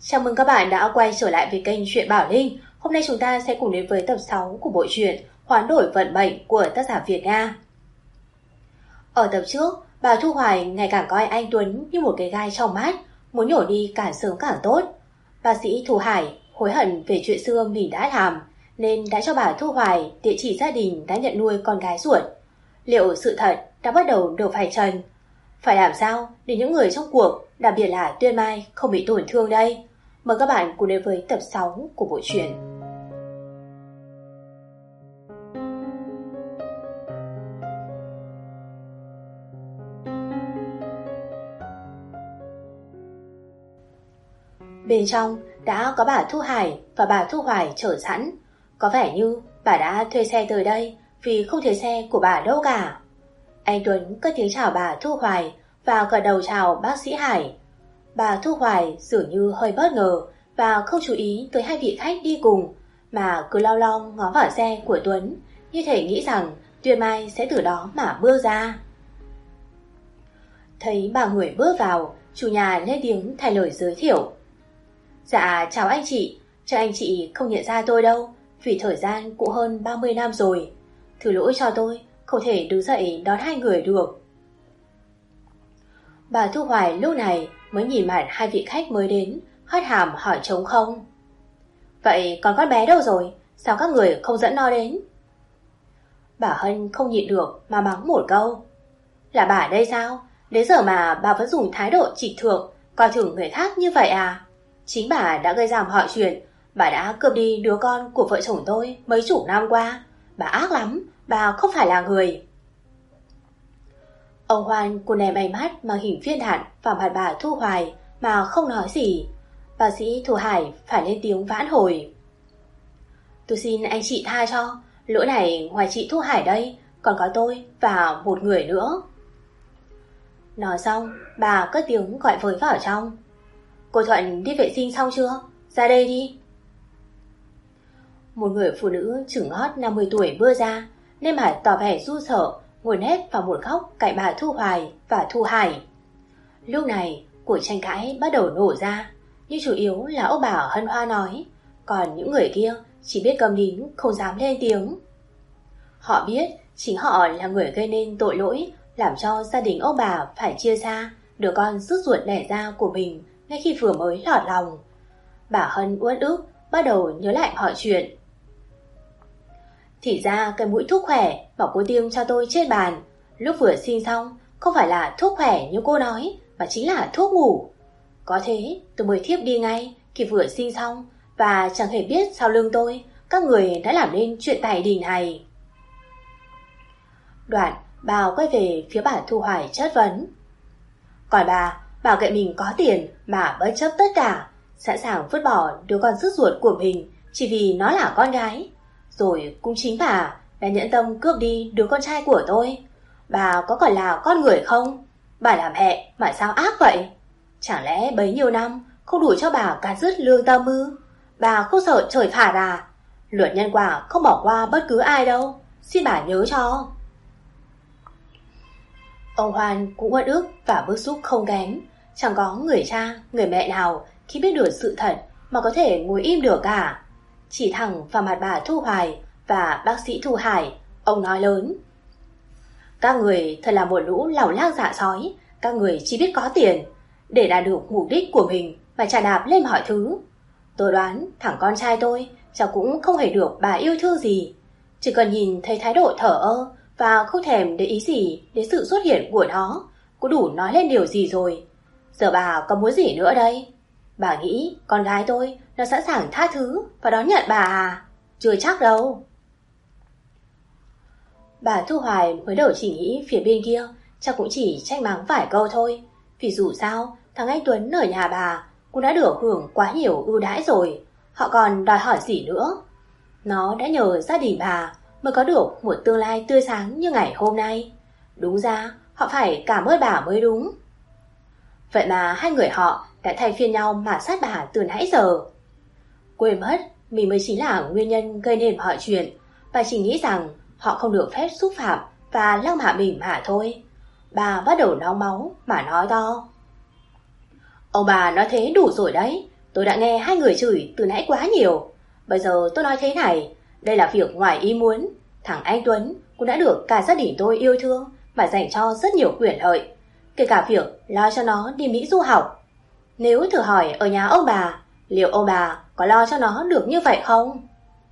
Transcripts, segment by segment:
Chào mừng các bạn đã quay trở lại với kênh Truyện Bảo Linh. Hôm nay chúng ta sẽ cùng đến với tập 6 của bộ truyện Hoán đổi vận mệnh của tác giả Việt Nga. Ở tập trước, bà Thu Hoài ngày càng coi anh Tuấn như một cái gai trong mắt, muốn nhổ đi càng sớm càng tốt. Bác sĩ Thu Hải hối hận về chuyện xưa mình đã làm, nên đã cho bà Thu Hoài địa chỉ gia đình đã nhận nuôi con gái ruột. Liệu sự thật đã bắt đầu được vạch trần? Phải làm sao để những người trong cuộc, đặc biệt là Tuyên Mai, không bị tổn thương đây? Mời các bạn cùng đến với tập 6 của bộ truyện. Bên trong đã có bà Thu Hải và bà Thu Hoài chờ sẵn. Có vẻ như bà đã thuê xe tới đây vì không thấy xe của bà đâu cả. Anh Tuấn cất tiếng chào bà Thu Hoài và gật đầu chào bác sĩ Hải. Bà Thu Hoài dường như hơi bất ngờ và không chú ý tới hai vị khách đi cùng, mà cứ lau lau ngó vào xe của Tuấn, như thể nghĩ rằng Tuyên Mai sẽ từ đó mà bước ra. Thấy ba người bước vào, chủ nhà lên tiếng thay lời giới thiệu. Dạ chào anh chị, chắc anh chị không nhận ra tôi đâu, vì thời gian cũng hơn 30 năm rồi. Thứ lỗi cho tôi không thể đứng dậy đón hai người được. Bà Thu Hoài lúc này mới nhìn mặt hai vị khách mới đến, hất hàm hỏi trống không. Vậy còn con bé đâu rồi? Sao các người không dẫn nó đến? Bà Hân không nhịn được mà mắng một câu. Là bà đây sao? Đến giờ mà bà vẫn dùng thái độ trịch thượng, coi thường người khác như vậy à? Chính bà đã gây ra mọi chuyện. Bà đã cướp đi đứa con của vợ chồng tôi mấy chục năm qua. Bà ác lắm, bà không phải là người. Ông Hoan cô ném ánh mắt mang hình viên đạn vào mặt bà Thu Hoài mà không nói gì. Bác sĩ Thu Hải phải lên tiếng vãn hồi. Tôi xin anh chị tha cho, lỗi này ngoài chị Thu Hải đây còn có tôi và một người nữa. Nói xong, bà cất tiếng gọi với vào trong. Cô Thuận đi vệ sinh xong chưa? Ra đây đi. Một người phụ nữ chừng hót 50 tuổi bước ra, nên bà tỏ vẻ ru sợ, ngồi nép vào một góc cạnh bà Thu Hoài và Thu Hải. Lúc này, cuộc tranh cãi bắt đầu nổ ra, nhưng chủ yếu là ông bà Hân Hoa nói, còn những người kia chỉ biết câm nín không dám lên tiếng. Họ biết chính họ là người gây nên tội lỗi, làm cho gia đình ông bà phải chia xa đứa con rứt ruột đẻ ra của mình ngay khi vừa mới lọt lòng. Bà Hân uất ức bắt đầu nhớ lại mọi chuyện. Thì ra cái mũi thuốc khỏe mà cô tiêm cho tôi trên bàn lúc vừa sinh xong không phải là thuốc khỏe như cô nói, mà chính là thuốc ngủ. Có thế tôi mới thiếp đi ngay khi vừa sinh xong, và chẳng hề biết sau lưng tôi các người đã làm nên chuyện tài đình này. Đoạn bà quay về phía bà Thu Hoài chất vấn. Còn bà bảo kệ mình có tiền mà bất chấp tất cả, sẵn sàng vứt bỏ đứa con rứt ruột của mình chỉ vì nó là con gái. Rồi cũng chính bà đã nhẫn tâm cướp đi đứa con trai của tôi. Bà có còn là con người không? Bà làm mẹ mà sao ác vậy? Chẳng lẽ bấy nhiêu năm không đủ cho bà cắt dứt lương tâm ư? Bà không sợ trời phạt à? Luật nhân quả không bỏ qua bất cứ ai đâu, xin bà nhớ cho. Ông Hoan cũng uất ức và bức xúc không kém. Chẳng có người cha, người mẹ nào khi biết được sự thật mà có thể ngồi im được cả. Chỉ thẳng vào mặt bà Thu Hoài và bác sĩ Thu Hải, ông nói lớn. Các người thật là một lũ làu lang dạ sói. Các người chỉ biết có tiền, để đạt được mục đích của mình mà chà đạp lên mọi thứ. Tôi đoán thằng con trai tôi cháu cũng không hề được bà yêu thương gì. Chỉ cần nhìn thấy thái độ thờ ơ và không thèm để ý gì đến sự xuất hiện của nó cũng đủ nói lên điều gì rồi. Giờ bà có muốn gì nữa đây? Bà nghĩ con gái tôi nó sẵn sàng tha thứ và đón nhận bà à? Chưa chắc đâu. Bà Thu Hoài mới đầu chỉ nghĩ phía bên kia chắc cũng chỉ trách mắng vài câu thôi. Vì dù sao thằng anh Tuấn ở nhà bà cũng đã được hưởng quá nhiều ưu đãi rồi, họ còn đòi hỏi gì nữa. Nó đã nhờ gia đình bà mới có được một tương lai tươi sáng như ngày hôm nay. Đúng ra họ phải cảm ơn bà mới đúng. Vậy mà hai người họ đã thay phiên nhau mà sát bà từ nãy giờ. Quên mất mình mới chính là nguyên nhân gây nên mọi chuyện, và chỉ nghĩ rằng họ không được phép xúc phạm và lăng mạ mình mà thôi. Bà bắt đầu nóng máu mà nói to. Ông bà nói thế đủ rồi đấy, Tôi đã nghe hai người chửi từ nãy quá nhiều. Bây giờ tôi nói thế này, đây là việc ngoài ý muốn. Thằng anh Tuấn cũng đã được cả gia đình tôi yêu thương và dành cho rất nhiều quyền lợi, kể cả việc lo cho nó đi Mỹ du học. Nếu thử hỏi ở nhà ông bà, liệu ông bà có lo cho nó được như vậy không?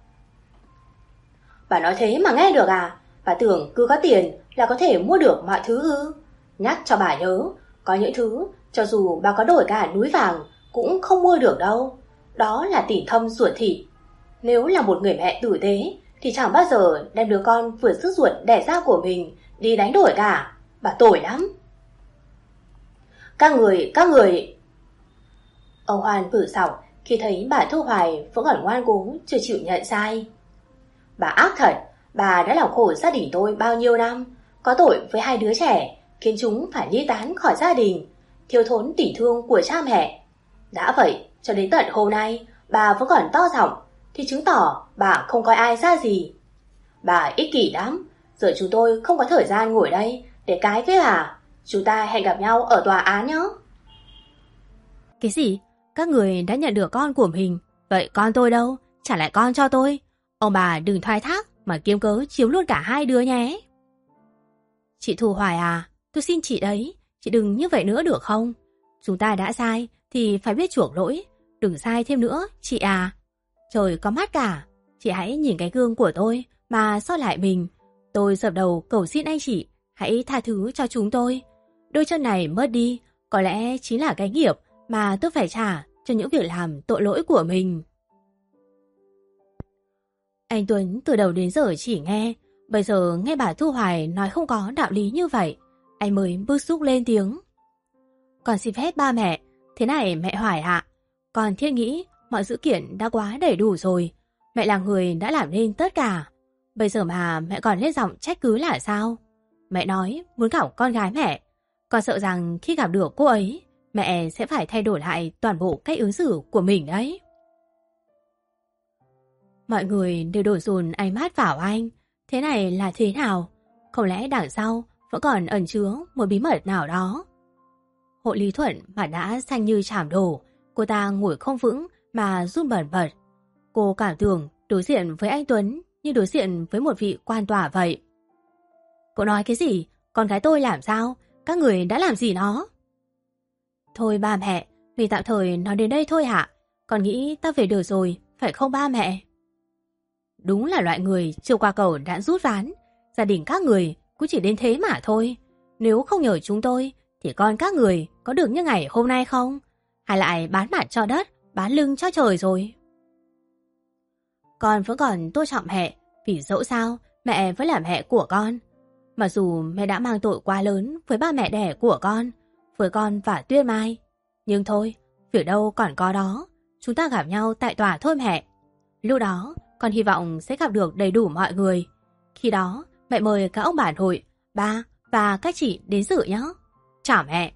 Bà nói thế mà nghe được à? Bà tưởng cứ có tiền là có thể mua được mọi thứ ư? Nhắc cho bà nhớ, có những thứ cho dù bà có đổi cả núi vàng cũng không mua được đâu. Đó là tình thâm ruột thịt. Nếu là một người mẹ tử tế thì chẳng bao giờ đem đứa con vừa sức ruột đẻ ra của mình đi đánh đổi cả. Bà tồi lắm. Các người... Ông Hoan bử sọc khi thấy bà Thu Hoài vẫn còn ngoan cố chưa chịu nhận sai. Bà ác thật, bà đã làm khổ gia đình tôi bao nhiêu năm, có tội với hai đứa trẻ, khiến chúng phải ly tán khỏi gia đình, thiếu thốn tình thương của cha mẹ. Đã vậy, cho đến tận hôm nay, bà vẫn còn to giọng, thì chứng tỏ bà không coi ai ra gì. Bà ích kỷ lắm, giờ chúng tôi không có thời gian ngồi đây để cái với bà. Chúng ta hẹn gặp nhau ở tòa án nhé. Cái gì? Các người đã nhận được con của mình, vậy con tôi đâu? Trả lại con cho tôi. Ông bà đừng thoái thác mà kiếm cớ chiếm luôn cả hai đứa nhé. Chị Thu Hoài à, tôi xin chị đấy, chị đừng như vậy nữa được không? Chúng ta đã sai thì phải biết chuộc lỗi, đừng sai thêm nữa, chị à. Trời có mắt cả, chị hãy nhìn cái gương của tôi mà soi lại mình. Tôi dập đầu cầu xin anh chị, hãy tha thứ cho chúng tôi. Đôi chân này mất đi, có lẽ chính là cái nghiệp mà tôi phải trả cho những việc làm tội lỗi của mình. Anh Tuấn từ đầu đến giờ chỉ nghe, bây giờ nghe bà Thu Hoài nói không có đạo lý như vậy, anh mới bức xúc lên tiếng. Con xin phép ba mẹ, thế này mẹ Hoài ạ, con thiết nghĩ mọi dữ kiện đã quá đầy đủ rồi, mẹ là người đã làm nên tất cả, bây giờ mà mẹ còn lên giọng trách cứ là sao? Mẹ nói muốn gặp con gái mẹ, con sợ rằng khi gặp được cô ấy, mẹ sẽ phải thay đổi lại toàn bộ cách ứng xử của mình đấy. Mọi người đều đổ dồn ánh mắt vào anh. Thế này là thế nào? Không lẽ đằng sau vẫn còn ẩn chứa một bí mật nào đó? Hộ Lý Thuận mặt đã xanh như chảm đổ. Cô ta ngồi không vững mà run bần bật. Cô cảm tưởng đối diện với anh Tuấn như đối diện với một vị quan tòa vậy. Cậu nói cái gì? Con gái tôi làm sao? Các người đã làm gì nó? Thôi ba mẹ, mình tạm thời nói đến đây thôi hả? Con nghĩ ta về được rồi, phải không ba mẹ? Đúng là loại người chưa qua cầu đã rút ván. Gia đình các người cũng chỉ đến thế mà thôi. Nếu không nhờ chúng tôi thì con các người có được như ngày hôm nay không? Hay lại bán mặt cho đất, bán lưng cho trời rồi? Con vẫn còn tôn trọng mẹ, vì dẫu sao mẹ vẫn là mẹ của con. Mặc dù mẹ đã mang tội quá lớn với ba mẹ đẻ của con, với con và Tuyết Mai, nhưng thôi, việc đâu còn có đó. Chúng ta gặp nhau tại tòa thôi mẹ. Lúc đó con hy vọng sẽ gặp được đầy đủ mọi người. Khi đó mẹ mời các ông bà nội, ba và các chị đến dự nhé. Chào mẹ.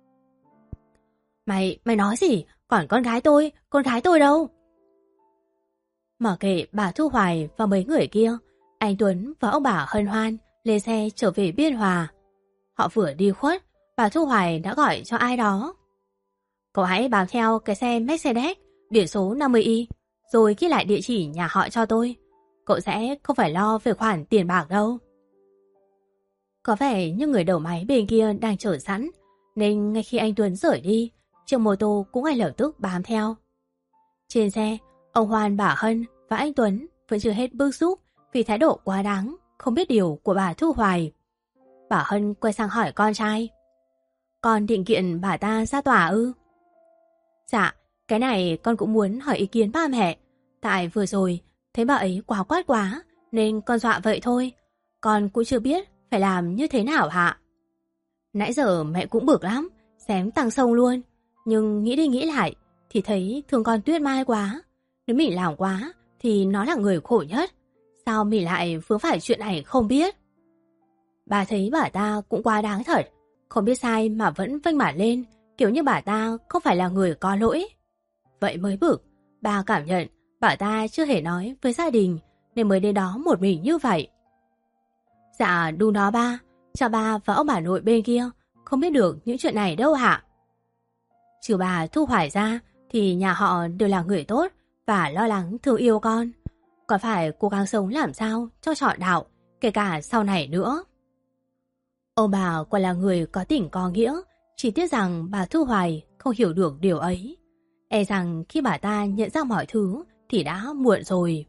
Mày nói gì? Còn con gái tôi đâu? Mặc kệ bà Thu Hoài và mấy người kia, anh Tuấn và ông bà hân hoan lên xe trở về Biên Hòa. Họ vừa đi khuất, bà Thu Hoài đã gọi cho ai đó. Cậu hãy bám theo cái xe Mercedes biển số 50Y, rồi ghi lại địa chỉ nhà họ cho tôi. Cậu sẽ không phải lo về khoản tiền bạc đâu. Có vẻ như người đầu máy bên kia đang chờ sẵn, nên ngay khi anh Tuấn rời đi, chiếc mô tô cũng ngay lập tức bám theo. Trên xe, ông Hoan, bà Hân và anh Tuấn vẫn chưa hết bức xúc vì thái độ quá đáng, không biết điều của bà Thu Hoài. Bà Hân quay sang hỏi con trai. Con định kiện bà ta ra tòa ư? Dạ, cái này con cũng muốn hỏi ý kiến ba mẹ. Tại vừa rồi, thấy bà ấy quá quát quá, nên con dọa vậy thôi. Con cũng chưa biết phải làm như thế nào hả? Nãy giờ mẹ cũng bực lắm, xém tăng sông luôn. Nhưng nghĩ đi nghĩ lại, thì thấy thương con Tuyết Mai quá. Nếu mình làm quá, thì nó là người khổ nhất. Sao mình lại vướng phải chuyện này không biết? Bà thấy bà ta cũng quá đáng thật. Không biết sai mà vẫn vênh mặt lên, kiểu như bà ta không phải là người có lỗi. Vậy mới bực, bà cảm nhận bà ta chưa hề nói với gia đình, nên mới đến đó một mình như vậy. Dạ đúng đó ba, cho ba và ông bà nội bên kia không biết được những chuyện này đâu hả? Trừ bà Thu Hoài ra thì nhà họ đều là người tốt và lo lắng thương yêu con. Còn phải cố gắng sống làm sao cho trọn đạo, kể cả sau này nữa. Ông bà quả là người có tình có nghĩa, chỉ tiếc rằng bà Thu Hoài không hiểu được điều ấy. E rằng khi bà ta nhận ra mọi thứ thì đã muộn rồi.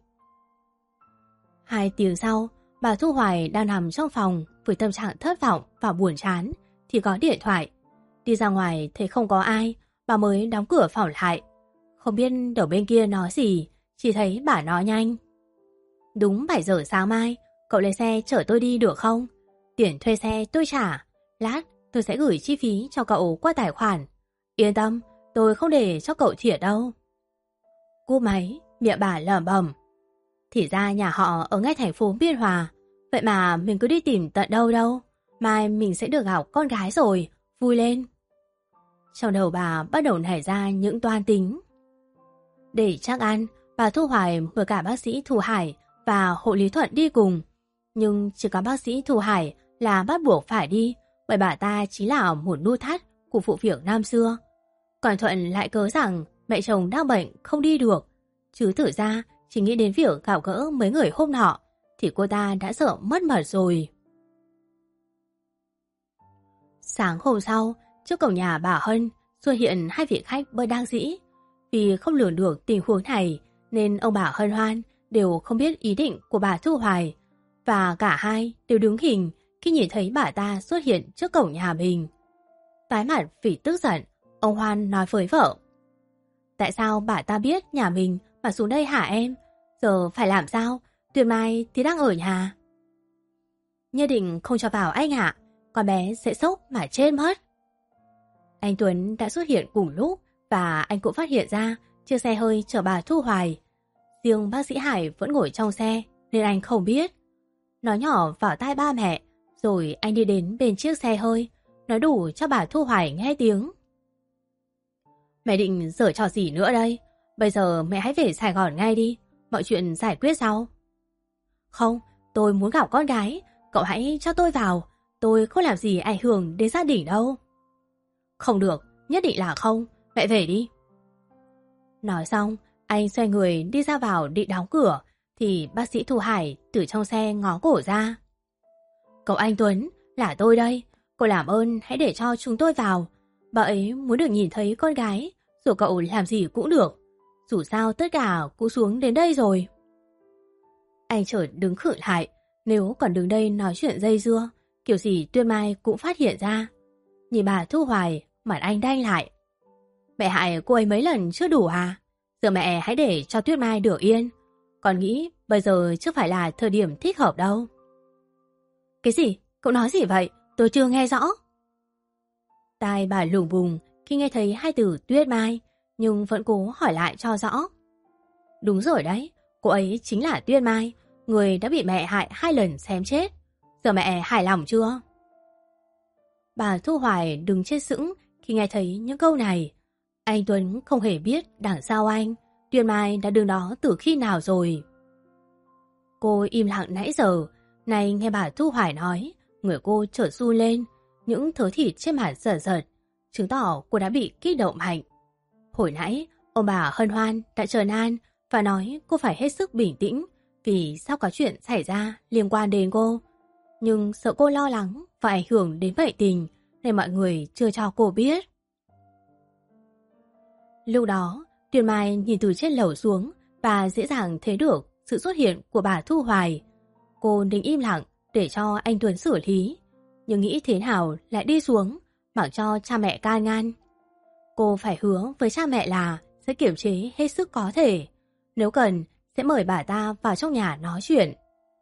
2 tiếng sau, bà Thu Hoài đang nằm trong phòng với tâm trạng thất vọng và buồn chán thì có điện thoại. Đi ra ngoài thấy không có ai, bà mới đóng cửa phòng lại. Không biết đầu bên kia nói gì, chỉ thấy bà nói nhanh. Đúng 7 giờ sáng mai, cậu lấy xe chở tôi đi được không? Tiền thuê xe tôi trả. Lát tôi sẽ gửi chi phí cho cậu qua tài khoản. Yên tâm, tôi không để cho cậu thiệt đâu. Cúp máy, miệng bà lẩm bẩm. Thì ra nhà họ ở ngay thành phố Biên Hòa. Vậy mà mình cứ đi tìm tận đâu đâu. Mai mình sẽ được gặp con gái rồi, vui lên. Trong đầu bà bắt đầu nảy ra những toan tính. Để chắc ăn, bà Thu Hoài mời cả bác sĩ Thu Hải và hộ lý Thuận đi cùng. Nhưng chỉ có bác sĩ Thu Hải là bắt buộc phải đi, bởi bà ta chính là một nút thắt của vụ việc năm xưa. Còn Thuận lại cớ rằng mẹ chồng đang bệnh không đi được. Chứ thực ra chỉ nghĩ đến việc gặp gỡ mấy người hôm nọ thì cô ta đã sợ mất mật rồi. Sáng hôm sau, trước cổng nhà bà Hân xuất hiện 2 vị khách bất đắc dĩ. Vì không lường được tình huống này nên ông bà Hân Hoan đều không biết ý định của bà Thu Hoài. Và cả hai đều đứng hình khi nhìn thấy bà ta xuất hiện trước cổng nhà mình. Tái mặt vì tức giận, ông Hoan nói với vợ. Tại sao bà ta biết nhà mình mà xuống đây hả em? Giờ phải làm sao? Tuyền Mai thì đang ở nhà. Nhất định không cho vào anh ạ. Con bé sẽ sốc mà chết mất. Anh Tuấn đã xuất hiện cùng lúc và anh cũng phát hiện ra chiếc xe hơi chở bà Thu Hoài. Riêng bác sĩ Hải vẫn ngồi trong xe nên anh không biết. Nói nhỏ vào tai ba mẹ, rồi anh đi đến bên chiếc xe hơi, nói đủ cho bà Thu Hoài nghe tiếng. Mẹ định giở trò gì nữa đây? Bây giờ mẹ hãy về Sài Gòn ngay đi, mọi chuyện giải quyết sau. Không, tôi muốn gặp con gái, cậu hãy cho tôi vào, tôi không làm gì ảnh hưởng đến gia đình đâu. Không được, nhất định là không, mẹ về đi. Nói xong, anh xoay người đi ra vào định đóng cửa, thì bác sĩ Thu Hải từ trong xe ngó cổ ra. Cậu anh Tuấn, là tôi đây, cậu làm ơn hãy để cho chúng tôi vào. Bà ấy muốn được nhìn thấy con gái, rồi cậu làm gì cũng được. Dù sao tất cả cũng xuống đến đây rồi. Anh chợt đứng khựng lại, nếu còn đứng đây nói chuyện dây dưa, kiểu gì Tuyên Mai cũng phát hiện ra. Nhìn bà Thu Hoài, mặt anh đanh lại. Mẹ hại cô ấy mấy lần chưa đủ à? Giờ mẹ hãy để cho Tuyết Mai được yên. Còn nghĩ bây giờ chưa phải là thời điểm thích hợp đâu. Cái gì? Cậu nói gì vậy? Tôi chưa nghe rõ. Tai bà lùng bùng khi nghe thấy 2 từ Tuyết Mai, nhưng vẫn cố hỏi lại cho rõ. Đúng rồi đấy, cô ấy chính là Tuyết Mai, người đã bị mẹ hại 2 lần xém chết. Giờ mẹ hài lòng chưa? Bà Thu Hoài đứng chết sững khi nghe thấy những câu này. Anh Tuấn không hề biết đằng sau anh, Tuyết Mai đã đứng đó từ khi nào rồi. Cô im lặng nãy giờ, nay nghe bà Thu Hoài nói, người cô chợt run lên, những thớ thịt trên mặt giật giật, chứng tỏ cô đã bị kích động mạnh. Hồi nãy, ông bà Hân Hoan đã trấn an và nói cô phải hết sức bình tĩnh vì sắp có chuyện xảy ra liên quan đến cô. Nhưng sợ cô lo lắng và ảnh hưởng đến bệnh tình nên mọi người chưa cho cô biết. Lúc đó, Tuyền Mai nhìn từ trên lầu xuống và dễ dàng thấy được sự xuất hiện của bà Thu Hoài. Cô định im lặng để cho anh Tuấn xử lý, nhưng nghĩ thế nào lại đi xuống, mặc cho cha mẹ can ngăn. Cô phải hứa với cha mẹ là sẽ kiềm chế hết sức có thể, nếu cần sẽ mời bà ta vào trong nhà nói chuyện.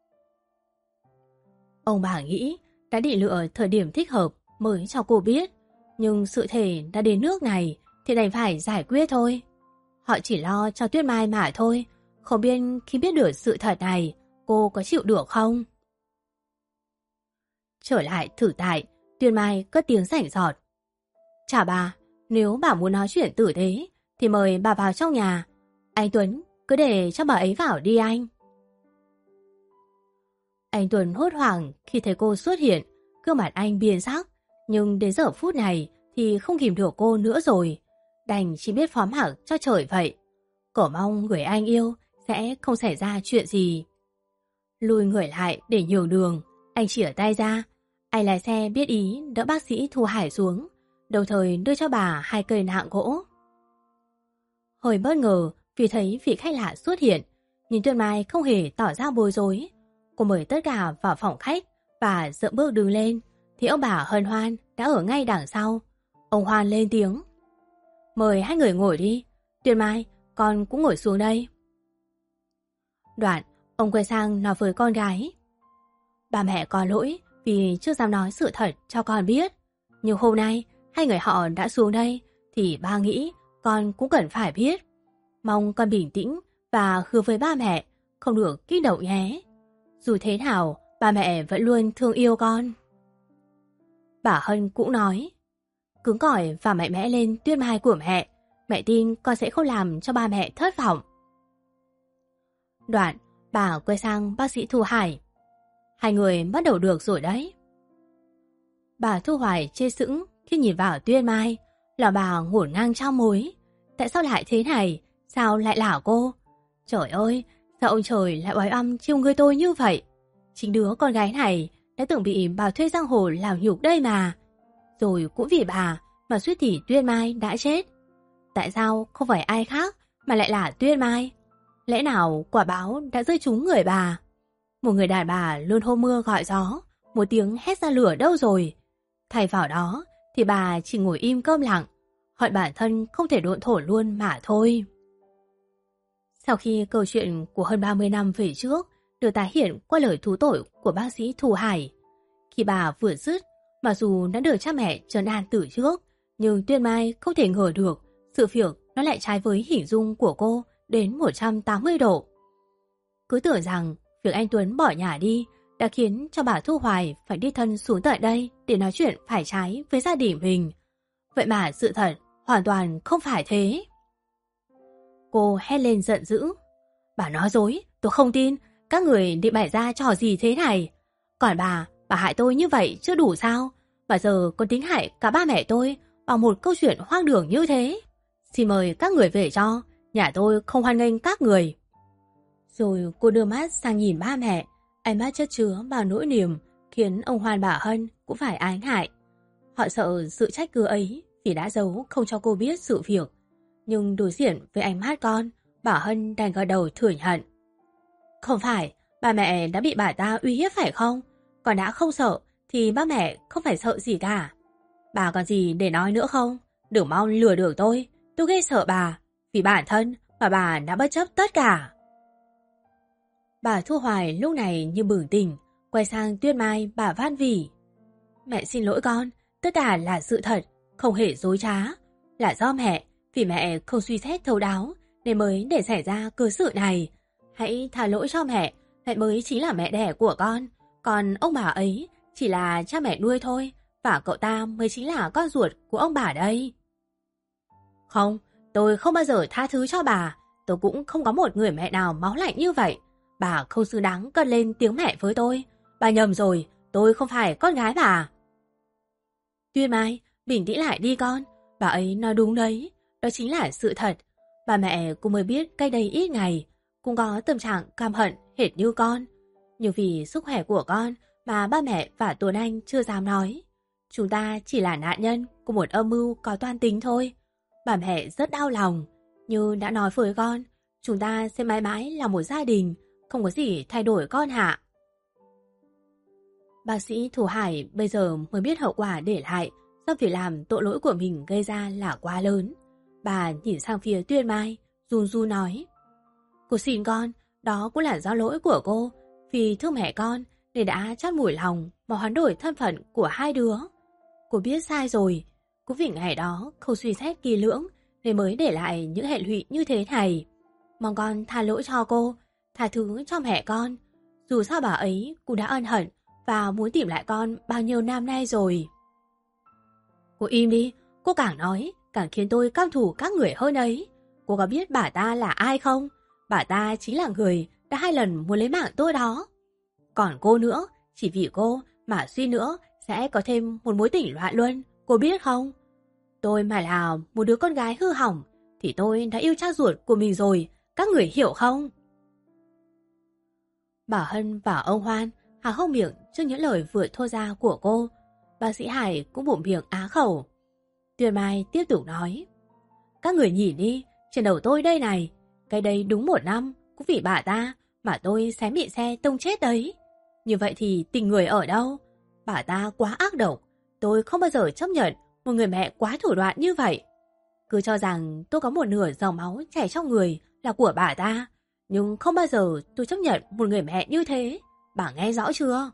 Ông bà nghĩ đã định lựa thời điểm thích hợp mới cho cô biết, nhưng sự thể đã đến nước này thì đành phải giải quyết thôi. Họ chỉ lo cho Tuyết Mai mà thôi, không biết khi biết được sự thật này cô có chịu được không. Trở lại thử tại, Tuyết Mai cất tiếng rảnh rọt. Chào bà, nếu bà muốn nói chuyện tử tế thì mời bà vào trong nhà. Anh Tuấn cứ để cho bà ấy vào đi anh. Anh Tuấn hốt hoảng khi thấy cô xuất hiện, gương mặt anh biến sắc, nhưng đến giờ phút này thì không kìm được cô nữa rồi. đành chỉ biết phó mặc cho trời vậy. Cổ mong người anh yêu sẽ không xảy ra chuyện gì. Lùi người lại để nhường đường, anh chìa tay ra. Anh lái xe biết ý đỡ bác sĩ Thu Hải xuống, đồng thời đưa cho bà 2 cây nạng gỗ. Hơi bất ngờ vì thấy vị khách lạ xuất hiện, nhưng Tuyết Mai không hề tỏ ra bối rối. Cô mời tất cả vào phòng khách và dậm bước đứng lên, thì ông bà Hân Hoan đã ở ngay đằng sau. Ông Hoan lên tiếng: "Mời 2 người ngồi đi. Tuyết Mai, con cũng ngồi xuống đây." Đoạn, ông quay sang nói với con gái: "Ba mẹ có lỗi vì chưa dám nói sự thật cho con biết. Nhưng hôm nay 2 người họ đã xuống đây thì ba nghĩ con cũng cần phải biết. Mong con bình tĩnh và hứa với ba mẹ không được kích động nhé. Dù thế nào, ba mẹ vẫn luôn thương yêu con." Bà Hân cũng nói: "Cứng cỏi và mạnh mẽ lên Tuyết Mai của mẹ. Mẹ tin con sẽ không làm cho ba mẹ thất vọng." Đoạn, bà quay sang bác sĩ Thu Hải: "2 người bắt đầu được rồi đấy." Bà Thu Hoài chê sững khi nhìn vào Tuyết Mai, là bà ngổn ngang trong mối. Tại sao lại thế này? Sao lại là cô? Trời ơi, sao ông trời lại oái oăm chiêu người tôi như vậy? Chính đứa con gái này đã từng bị bà thuê giang hồ làm nhục đây mà. Rồi cũng vì bà mà suýt thì Tuyết Mai đã chết. Tại sao không phải ai khác mà lại là Tuyết Mai? Lẽ nào quả báo đã rơi trúng người bà? Một người đàn bà luôn hô mưa gọi gió, một tiếng hét ra lửa đâu rồi? Thay vào đó thì bà chỉ ngồi im câm lặng, hận bản thân không thể độn thổ luôn mà thôi. Sau khi câu chuyện của hơn 30 năm về trước được tái hiện qua lời thú tội của bác sĩ Thu Hải, khi bà vừa dứt, mặc dù đã được cha mẹ trấn an từ trước, nhưng Tuyết Mai không thể ngờ được sự việc nó lại trái với hình dung của cô đến 180 độ. Cứ tưởng rằng việc anh Tuấn bỏ nhà đi đã khiến cho bà Thu Hoài phải đi thân xuống tận đây để nói chuyện phải trái với gia đình mình. Vậy mà sự thật hoàn toàn không phải thế. Cô hét lên giận dữ: "Bà nói dối, tôi không tin. Các người định bày ra trò gì thế này? Còn bà hại tôi như vậy chưa đủ sao? Mà giờ còn tính hại cả ba mẹ tôi bằng một câu chuyện hoang đường như thế. Xin mời các người về cho, nhà tôi không hoan nghênh các người." Rồi cô đưa mắt sang nhìn ba mẹ, ánh mắt chất chứa bao nỗi niềm khiến ông Hoan bà Hân cũng phải ái ngại. Họ sợ sự trách cứ ấy vì đã giấu không cho cô biết sự việc. Nhưng đối diện với ánh mắt con, bà Hân đành gật đầu thừa nhận: "Không phải, ba mẹ đã bị bà ta uy hiếp phải không? Còn đã không sợ thì ba mẹ không phải sợ gì cả. Bà còn gì để nói nữa không? Đừng mong lừa được tôi ghê sợ bà. Vì bản thân mà bà đã bất chấp tất cả." Bà Thu Hoài lúc này như bừng tỉnh, quay sang Tuyết Mai bà van vỉ: "Mẹ xin lỗi con, tất cả là sự thật, không hề dối trá. Là do mẹ, vì mẹ không suy xét thấu đáo nên mới để xảy ra cơ sự này. Hãy tha lỗi cho mẹ mới chính là mẹ đẻ của con. Còn ông bà ấy chỉ là cha mẹ nuôi thôi, và cậu ta mới chính là con ruột của ông bà đây." "Không, tôi không bao giờ tha thứ cho bà. Tôi cũng không có một người mẹ nào máu lạnh như vậy. Bà không xứng đáng cất lên tiếng mẹ với tôi. Bà nhầm rồi, tôi không phải con gái bà." "Tuyết Mai, bình tĩnh lại đi con. Bà ấy nói đúng đấy, đó chính là sự thật. Bà mẹ cũng mới biết cách đây ít ngày, cũng có tâm trạng cam hận hệt như con. Nhưng vì sức khỏe của con mà ba mẹ và Tuấn Anh chưa dám nói. Chúng ta chỉ là nạn nhân của một âm mưu có toan tính thôi. Bà mẹ rất đau lòng, như đã nói với con, chúng ta sẽ mãi mãi là một gia đình, không có gì thay đổi con hạ." Bác sĩ Thu Hải bây giờ mới biết hậu quả để lại do việc làm tội lỗi của mình gây ra là quá lớn. Bà nhìn sang phía Tuyết Mai, run run nói: "Cô xin con, đó cũng là do lỗi của cô. Vì thương mẹ con nên đã chót mủi lòng mà hoán đổi thân phận của 2 đứa. Cô biết sai rồi, cũng vì ngày đó không suy xét kỹ lưỡng nên mới để lại những hệ lụy như thế này. Mong con tha lỗi cho cô, tha thứ cho mẹ con. Dù sao bà ấy cũng đã ân hận và muốn tìm lại con bao nhiêu năm nay rồi." "Cô im đi, cô càng nói càng khiến tôi căm thù các người hơn ấy. Cô có biết bà ta là ai không? Bà ta chính là người đã 2 lần muốn lấy mạng tôi đó. Còn cô nữa, chỉ vì cô mà suy nữa sẽ có thêm một mối tình loạn luân, cô biết không? Tôi mà là một đứa con gái hư hỏng thì tôi đã yêu cha ruột của mình rồi, các người hiểu không? Bà Hân và ông Hoan há hốc miệng trước những lời vừa thốt ra của cô. Bác sĩ Hải cũng bụng miệng á khẩu. Tuyền Mai tiếp tục nói. Các người nhìn đi, trên đầu tôi đây này, cái đây đúng 1 năm, cũng vì bà ta mà tôi sẽ bị xe tông chết đấy. Như vậy thì tình người ở đâu? Bà ta quá ác độc, tôi không bao giờ chấp nhận một người mẹ quá thủ đoạn như vậy. Cứ cho rằng tôi có một nửa dòng máu chảy trong người là của bà ta, nhưng không bao giờ tôi chấp nhận một người mẹ như thế. Bà nghe rõ chưa?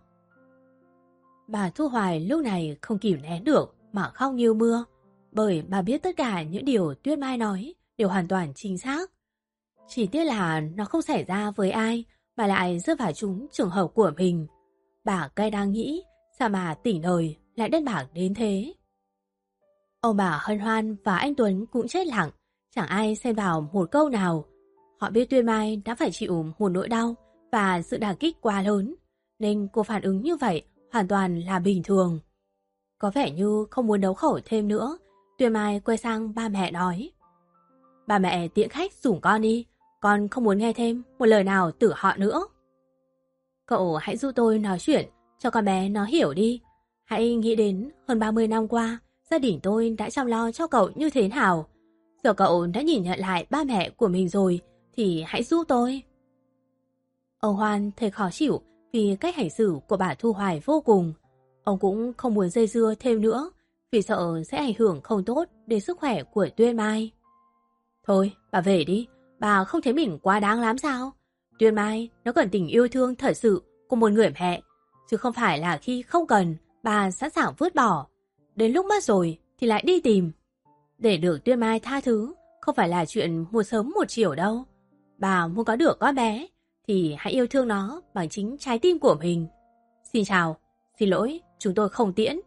Bà Thu Hoài lúc này không kìm nén được mà khóc như mưa, bởi bà biết tất cả những điều Tuyết Mai nói đều hoàn toàn chính xác. Chỉ tiếc là nó không xảy ra với ai mà lại rơi vào chúng trường hợp của mình. Bà cay đang nghĩ sao mà tỉnh đời lại đen bảng đến thế. Ông bà Hân Hoan và anh Tuấn cũng chết lặng, chẳng ai xen vào một câu nào. Họ biết Tuyết Mai đã phải chịu một nỗi đau và sự đả kích quá lớn, nên cô phản ứng như vậy hoàn toàn là bình thường. Có vẻ như không muốn đấu khẩu thêm nữa, Tuyết Mai quay sang ba mẹ nói. Ba mẹ tiễn khách rủ con đi, con không muốn nghe thêm một lời nào từ họ nữa. Cậu hãy giúp tôi nói chuyện cho con bé nó hiểu đi. Hãy nghĩ đến hơn 30 năm qua, gia đình tôi đã chăm lo cho cậu như thế nào. Giờ cậu đã nhìn nhận lại ba mẹ của mình rồi, thì hãy giúp tôi. Ông Hoan thấy khó chịu vì cách hành xử của bà Thu Hoài vô cùng. Ông cũng không muốn dây dưa thêm nữa, vì sợ sẽ ảnh hưởng không tốt đến sức khỏe của Tuyết Mai. Thôi, bà về đi, bà không thấy mình quá đáng lắm sao? Tuyết Mai nó cần tình yêu thương thật sự của một người mẹ, chứ không phải là khi không cần bà sẵn sàng vứt bỏ. Đến lúc mất rồi thì lại đi tìm. Để được Tuyết Mai tha thứ không phải là chuyện một sớm một chiều đâu. Bà muốn có được con bé thì hãy yêu thương nó bằng chính trái tim của mình. Xin chào, xin lỗi, chúng tôi không tiễn.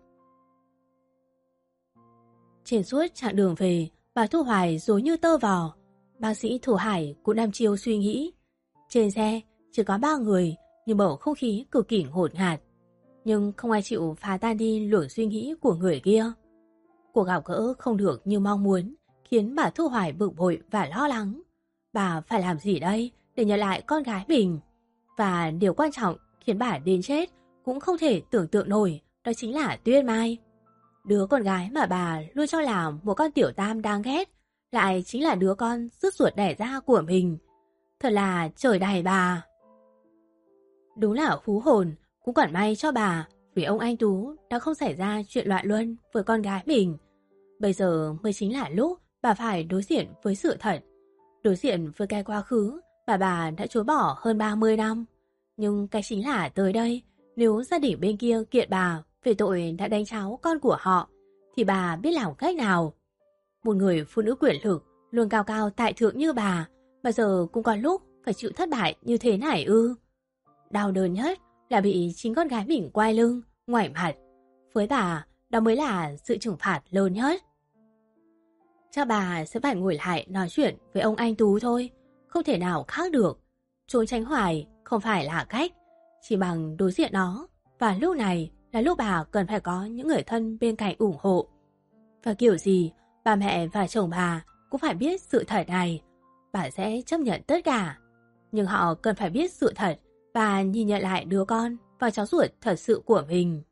Trên suốt chặng đường về, bà Thu Hoài rối như tơ vò. Bác sĩ Thủ Hải cũng đăm chiêu suy nghĩ. Trên xe chỉ có 3 người, nhưng bầu không khí cực kỳ ngột ngạt. Nhưng không ai chịu phá tan đi luồng suy nghĩ của người kia. Cuộc gặp gỡ không được như mong muốn, khiến bà Thu Hoài bực bội và lo lắng. Bà phải làm gì đây để nhận lại con gái mình? Và điều quan trọng khiến bà đến chết cũng không thể tưởng tượng nổi, đó chính là Tuyết Mai. Đứa con gái mà bà luôn cho là một con tiểu tam đáng ghét, lại chính là đứa con rứt ruột đẻ ra của mình. Thật là trời đày bà. Đúng là hú hồn, cũng còn may cho bà, vì ông anh Tú đã không xảy ra chuyện loạn luân với con gái mình. Bây giờ mới chính là lúc bà phải đối diện với sự thật, đối diện với cái quá khứ mà bà đã chối bỏ hơn 30 năm. Nhưng cái chính là tới đây, nếu gia đình bên kia kiện bà về tội đã đánh cháu con của họ, thì bà biết làm cách nào? Một người phụ nữ quyền lực, luôn cao cao tại thượng như bà, mà giờ cũng có lúc phải chịu thất bại như thế này ư? Đau đớn nhất là bị chính con gái mình quay lưng, ngoảnh mặt. Với bà, đó mới là sự trừng phạt lớn nhất. Chắc bà sẽ phải ngồi lại nói chuyện với ông anh Tú thôi, không thể nào khác được. Trốn tránh hoài không phải là cách, chỉ bằng đối diện nó. Và lúc này là lúc bà cần phải có những người thân bên cạnh ủng hộ. Và kiểu gì, bà mẹ và chồng bà cũng phải biết sự thật này. Bà sẽ chấp nhận tất cả, nhưng họ cần phải biết sự thật và nhìn nhận lại đứa con và cháu ruột thật sự của mình.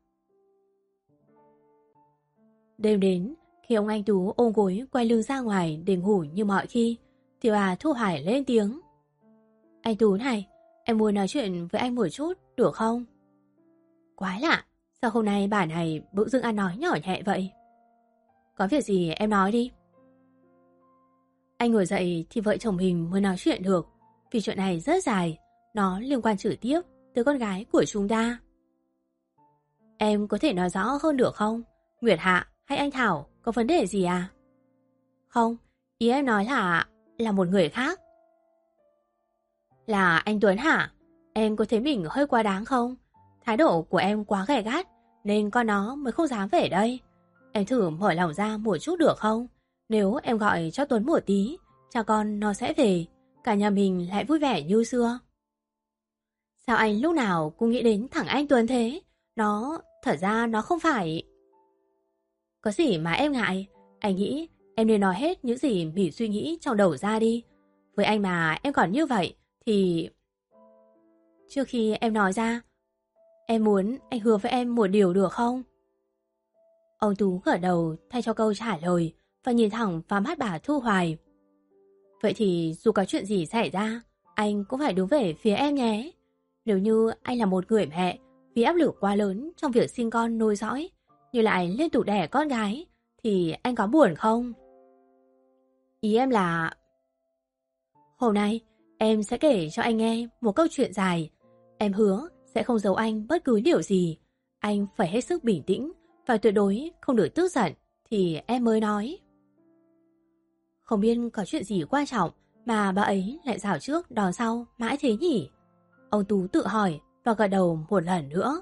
Đêm đến, khi ông anh Tú ôm gối quay lưng ra ngoài để ngủ như mọi khi, thì bà Thu Hải lên tiếng. Anh Tú này, em muốn nói chuyện với anh một chút, được không? Quái lạ, sao hôm nay bà này bỗng dưng ăn nói nhỏ nhẹ vậy? Có việc gì em nói đi. Anh ngồi dậy thì vợ chồng mình mới nói chuyện được, vì chuyện này rất dài, nó liên quan trực tiếp tới con gái của chúng ta. Em có thể nói rõ hơn được không? Nguyệt Hạ hay anh Thảo có vấn đề gì à? Không, ý em nói là một người khác. Là anh Tuấn hả? Em có thấy mình hơi quá đáng không? Thái độ của em quá gay gắt nên con nó mới không dám về đây. Em thử mở lòng ra một chút được không? Nếu em gọi cho Tuấn một tí, cha con nó sẽ về, cả nhà mình lại vui vẻ như xưa. Sao anh lúc nào cũng nghĩ đến thằng anh Tuấn thế? Thật ra nó không phải... Có gì mà em ngại, Anh nghĩ em nên nói hết những gì mình suy nghĩ trong đầu ra đi. Với anh mà em còn như vậy thì... Trước khi em nói ra, em muốn anh hứa với em một điều được không? Ông Tú gật đầu thay cho câu trả lời và nhìn thẳng vào mắt bà Thu Hoài. Vậy thì dù có chuyện gì xảy ra, anh cũng phải đứng về phía em nhé. Nếu như anh là một người mẹ vì áp lực quá lớn trong việc sinh con nuôi dõi, nhưng lại liên tục đẻ con gái, thì anh có buồn không? Ý em là... Hôm nay em sẽ kể cho anh nghe một câu chuyện dài. Em hứa sẽ không giấu anh bất cứ điều gì. Anh phải hết sức bình tĩnh và tuyệt đối không được tức giận thì em mới nói. Không biết có chuyện gì quan trọng mà bà ấy lại rảo trước đón sau mãi thế nhỉ? Ông Tú tự hỏi và gật đầu một lần nữa.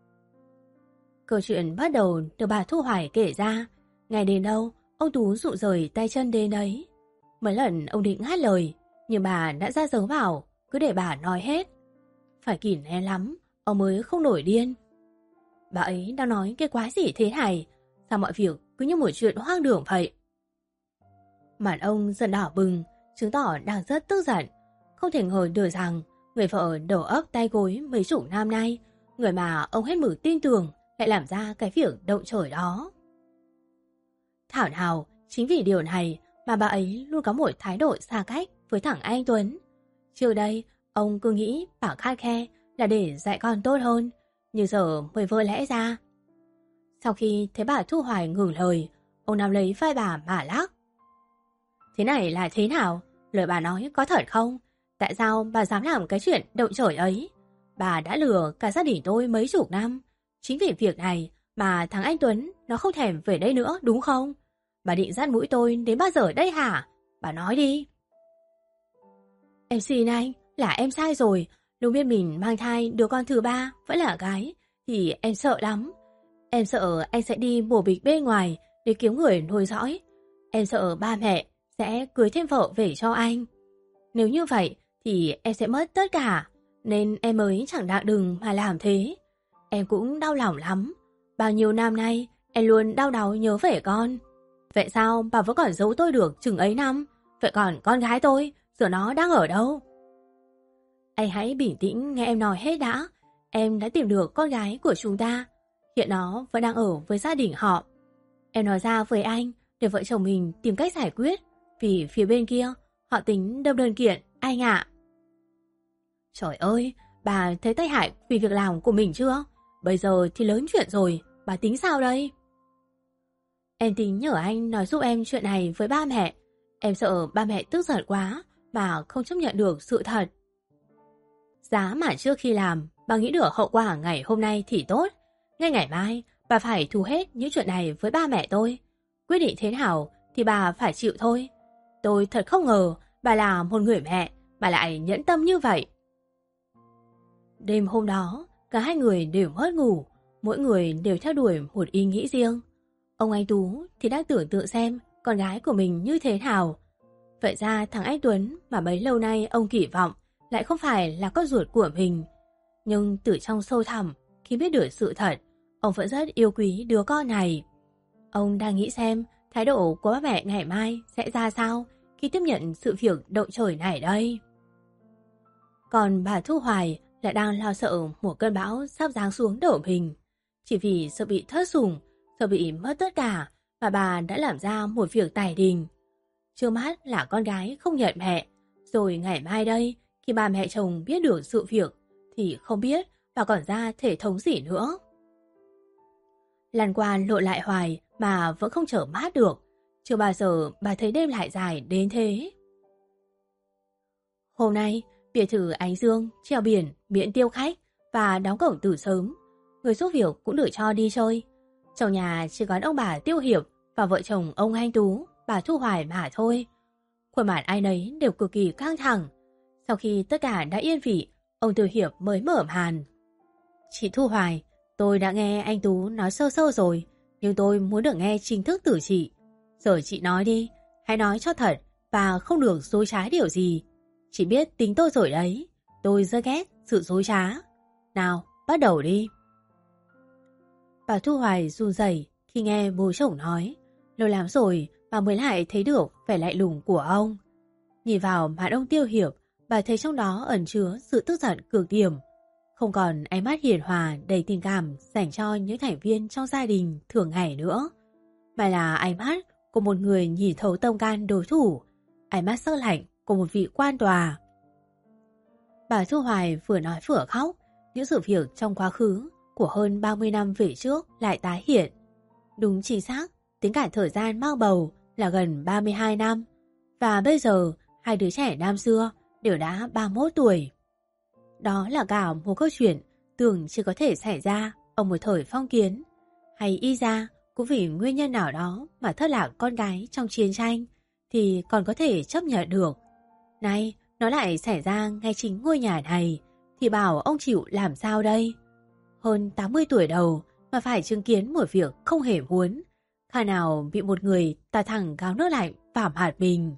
Câu chuyện bắt đầu được bà Thu Hoài kể ra. Ngày đến đâu, ông Tú rụng rời tay chân đến đấy. Mấy lần ông định ngắt lời, nhưng bà đã ra dấu bảo, cứ để bà nói hết. Phải kìm nén lắm, ông mới không nổi điên. Bà ấy đang nói cái quái gì thế này? Sao mọi việc cứ như một chuyện hoang đường vậy? Mặt ông dần đỏ bừng, chứng tỏ đang rất tức giận. Không thể ngờ được rằng người vợ đầu ấp tay gối mấy chục năm nay, người mà ông hết mực tin tưởng, lại làm ra cái việc động trời đó. Thảo nào, chính vì điều này mà bà ấy luôn có một thái độ xa cách với thằng anh Tuấn. Trước đây, ông cứ nghĩ bảo khắt khe là để dạy con tốt hơn, nhưng giờ mới vỡ lẽ ra. Sau khi thấy bà Thu Hoài ngừng lời, ông nắm lấy vai bà mà lắc. Thế này là thế nào? Lời bà nói có thật không? Tại sao bà dám làm cái chuyện động trời ấy? Bà đã lừa cả gia đình tôi mấy chục năm. Chính vì việc này mà thằng anh Tuấn nó không thèm về đây nữa đúng không? Bà định dắt mũi tôi đến bao giờ đây hả? Bà nói đi. Em xin anh, là em sai rồi. Lúc biết mình mang thai đứa con thứ ba vẫn là gái thì em sợ lắm. Em sợ anh sẽ đi bổ bịch bên ngoài để kiếm người nuôi dõi. Em sợ ba mẹ sẽ cưới thêm vợ về cho anh. Nếu như vậy thì em sẽ mất tất cả, nên em mới chẳng đặng đừng mà làm thế. Em cũng đau lòng lắm. Bao nhiêu năm nay em luôn đau đáu nhớ về con. Vậy sao bà vẫn còn giấu tôi được chừng ấy năm? Vậy còn con gái tôi, giờ nó đang ở đâu? Anh hãy bình tĩnh nghe em nói hết đã. Em đã tìm được con gái của chúng ta. Hiện nó vẫn đang ở với gia đình họ. Em nói ra với anh để vợ chồng mình tìm cách giải quyết, vì phía bên kia họ tính đâm đơn kiện anh ạ. Trời ơi, bà thấy tai hại vì việc làm của mình chưa? Bây giờ thì lớn chuyện rồi, bà tính sao đây? Em tính nhờ anh nói giúp em chuyện này với ba mẹ. Em sợ ba mẹ tức giận quá mà không chấp nhận được sự thật. Giá mà trước khi làm, bà nghĩ được hậu quả ngày hôm nay thì tốt. Ngay ngày mai, bà phải thu hết những chuyện này với ba mẹ tôi. Quyết định thế nào thì bà phải chịu thôi. Tôi thật không ngờ bà là một người mẹ mà lại nhẫn tâm như vậy. Đêm hôm đó, cả hai người đều mất ngủ, mỗi người đều theo đuổi một ý nghĩ riêng. Ông anh Tú thì đang tưởng tượng xem con gái của mình như thế nào. Vậy ra thằng anh Tuấn mà bấy lâu nay ông kỳ vọng lại không phải là con ruột của mình. Nhưng từ trong sâu thẳm, khi biết được sự thật, ông vẫn rất yêu quý đứa con này. Ông đang nghĩ xem thái độ của ba mẹ ngày mai sẽ ra sao khi tiếp nhận sự việc động trời này đây. Còn bà Thu Hoài lại đang lo sợ một cơn bão sắp giáng xuống đổ mình. Chỉ vì sợ bị thất sủng, sợ bị mất tất cả mà bà đã làm ra một việc tài đình. Trước mắt là con gái không nhận mẹ, rồi ngày mai đây khi ba mẹ chồng biết được sự việc thì không biết bà còn ra thể thống gì nữa. Lần qua lội lại hoài mà vẫn không trở mát được. Chưa bao giờ bà thấy đêm lại dài đến thế. Hôm nay, biệt thự Ánh Dương treo biển miễn tiêu khách và đóng cổng từ sớm. Người giúp việc cũng được cho đi chơi. Trong nhà chỉ có ông bà Tiêu Hiệp và vợ chồng ông Anh Tú, bà Thu Hoài mà thôi. Khuôn mặt ai nấy đều cực kỳ căng thẳng. Sau khi tất cả đã yên vị, ông Tiêu Hiệp mới mở màn. Chị Thu Hoài, tôi đã nghe anh Tú nói sơ sơ rồi, nhưng tôi muốn được nghe chính thức từ chị. Giờ chị nói đi, hãy nói cho thật và không được dối trá điều gì. Chị biết tính tôi rồi đấy, tôi rất ghét sự dối trá. Nào, bắt đầu đi. Bà Thu Hoài run rẩy khi nghe bố chồng nói. Lâu lắm rồi bà mới lại thấy được vẻ lạnh lùng của ông. Nhìn vào mặt ông Tiêu Hiệp, bà thấy trong đó ẩn chứa sự tức giận cực điểm. Không còn ánh mắt hiền hòa đầy tình cảm dành cho những thành viên trong gia đình thường ngày nữa, mà là ánh mắt của một người nhìn thấu tâm can đối thủ, ánh mắt sắc lạnh của một vị quan tòa. Bà Thu Hoài vừa nói vừa khóc, những sự việc trong quá khứ của hơn 30 năm về trước lại tái hiện. Đúng chính xác, tính cả thời gian mang bầu là gần 32 năm, và bây giờ hai đứa trẻ năm xưa đều đã 31 tuổi. Đó là cả một câu chuyện tưởng chỉ có thể xảy ra ở một thời phong kiến, hay y ra cũng vì nguyên nhân nào đó mà thất lạc con gái trong chiến tranh thì còn có thể chấp nhận được. Nay nó lại xảy ra ngay chính ngôi nhà này, thì bảo ông chịu làm sao đây? Hơn 80 tuổi đầu mà phải chứng kiến một việc không hề muốn, khả nào bị một người ta thẳng gáo nước lạnh vào mặt mình.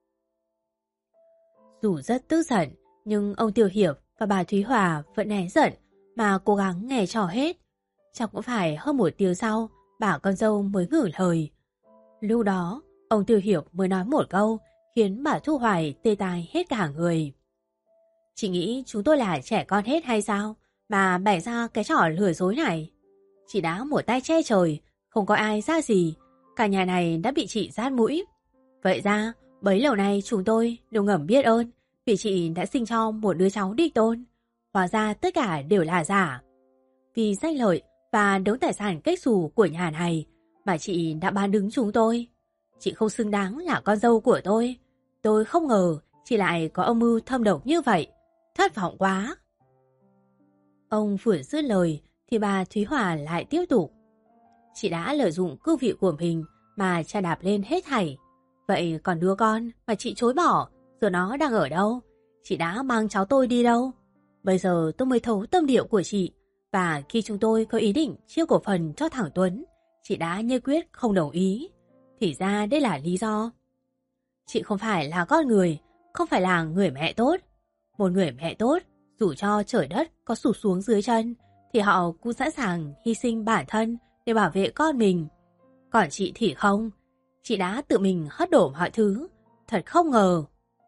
Dù rất tức giận, nhưng ông Tiêu Hiệp và bà Thúy Hòa vẫn né giận mà cố gắng nghe trò hết. Chắc cũng phải hơn một tiếng sau, bà con dâu mới ngử lời. Lúc đó, ông Tiêu Hiệp mới nói một câu khiến bà Thu Hoài tê tai hết cả người. Chị nghĩ chúng tôi là trẻ con hết hay sao mà bày ra cái trò lừa dối này? Chị đã một tay che trời, không có ai ra gì, cả nhà này đã bị chị rát mũi. Vậy ra, bấy lâu nay chúng tôi đều ngầm biết ơn vì chị đã sinh cho một đứa cháu đích tôn. Hóa ra tất cả đều là giả. Vì danh lợi và đống tài sản kết xù của nhà này mà chị đã bán đứng chúng tôi. Chị không xứng đáng là con dâu của tôi. Tôi không ngờ chị lại có âm mưu thâm độc như vậy. Thất vọng quá. Ông vừa dứt lời thì bà Thúy Hòa lại tiếp tục. Chị đã lợi dụng cương vị của mình mà chà đạp lên hết thảy. Vậy còn đứa con mà chị chối bỏ, giờ nó đang ở đâu? Chị đã mang cháu tôi đi đâu? Bây giờ tôi mới thấu tâm địa của chị. Và khi chúng tôi có ý định chia cổ phần cho thằng Tuấn, chị đã nhất quyết không đồng ý. Thì ra đây là lý do. Chị không phải là con người, không phải là người mẹ tốt. Một người mẹ tốt, dù cho trời đất có sụp xuống dưới chân, thì họ cũng sẵn sàng hy sinh bản thân để bảo vệ con mình. Còn chị thì không. Chị đã tự mình hất đổ mọi thứ. Thật không ngờ.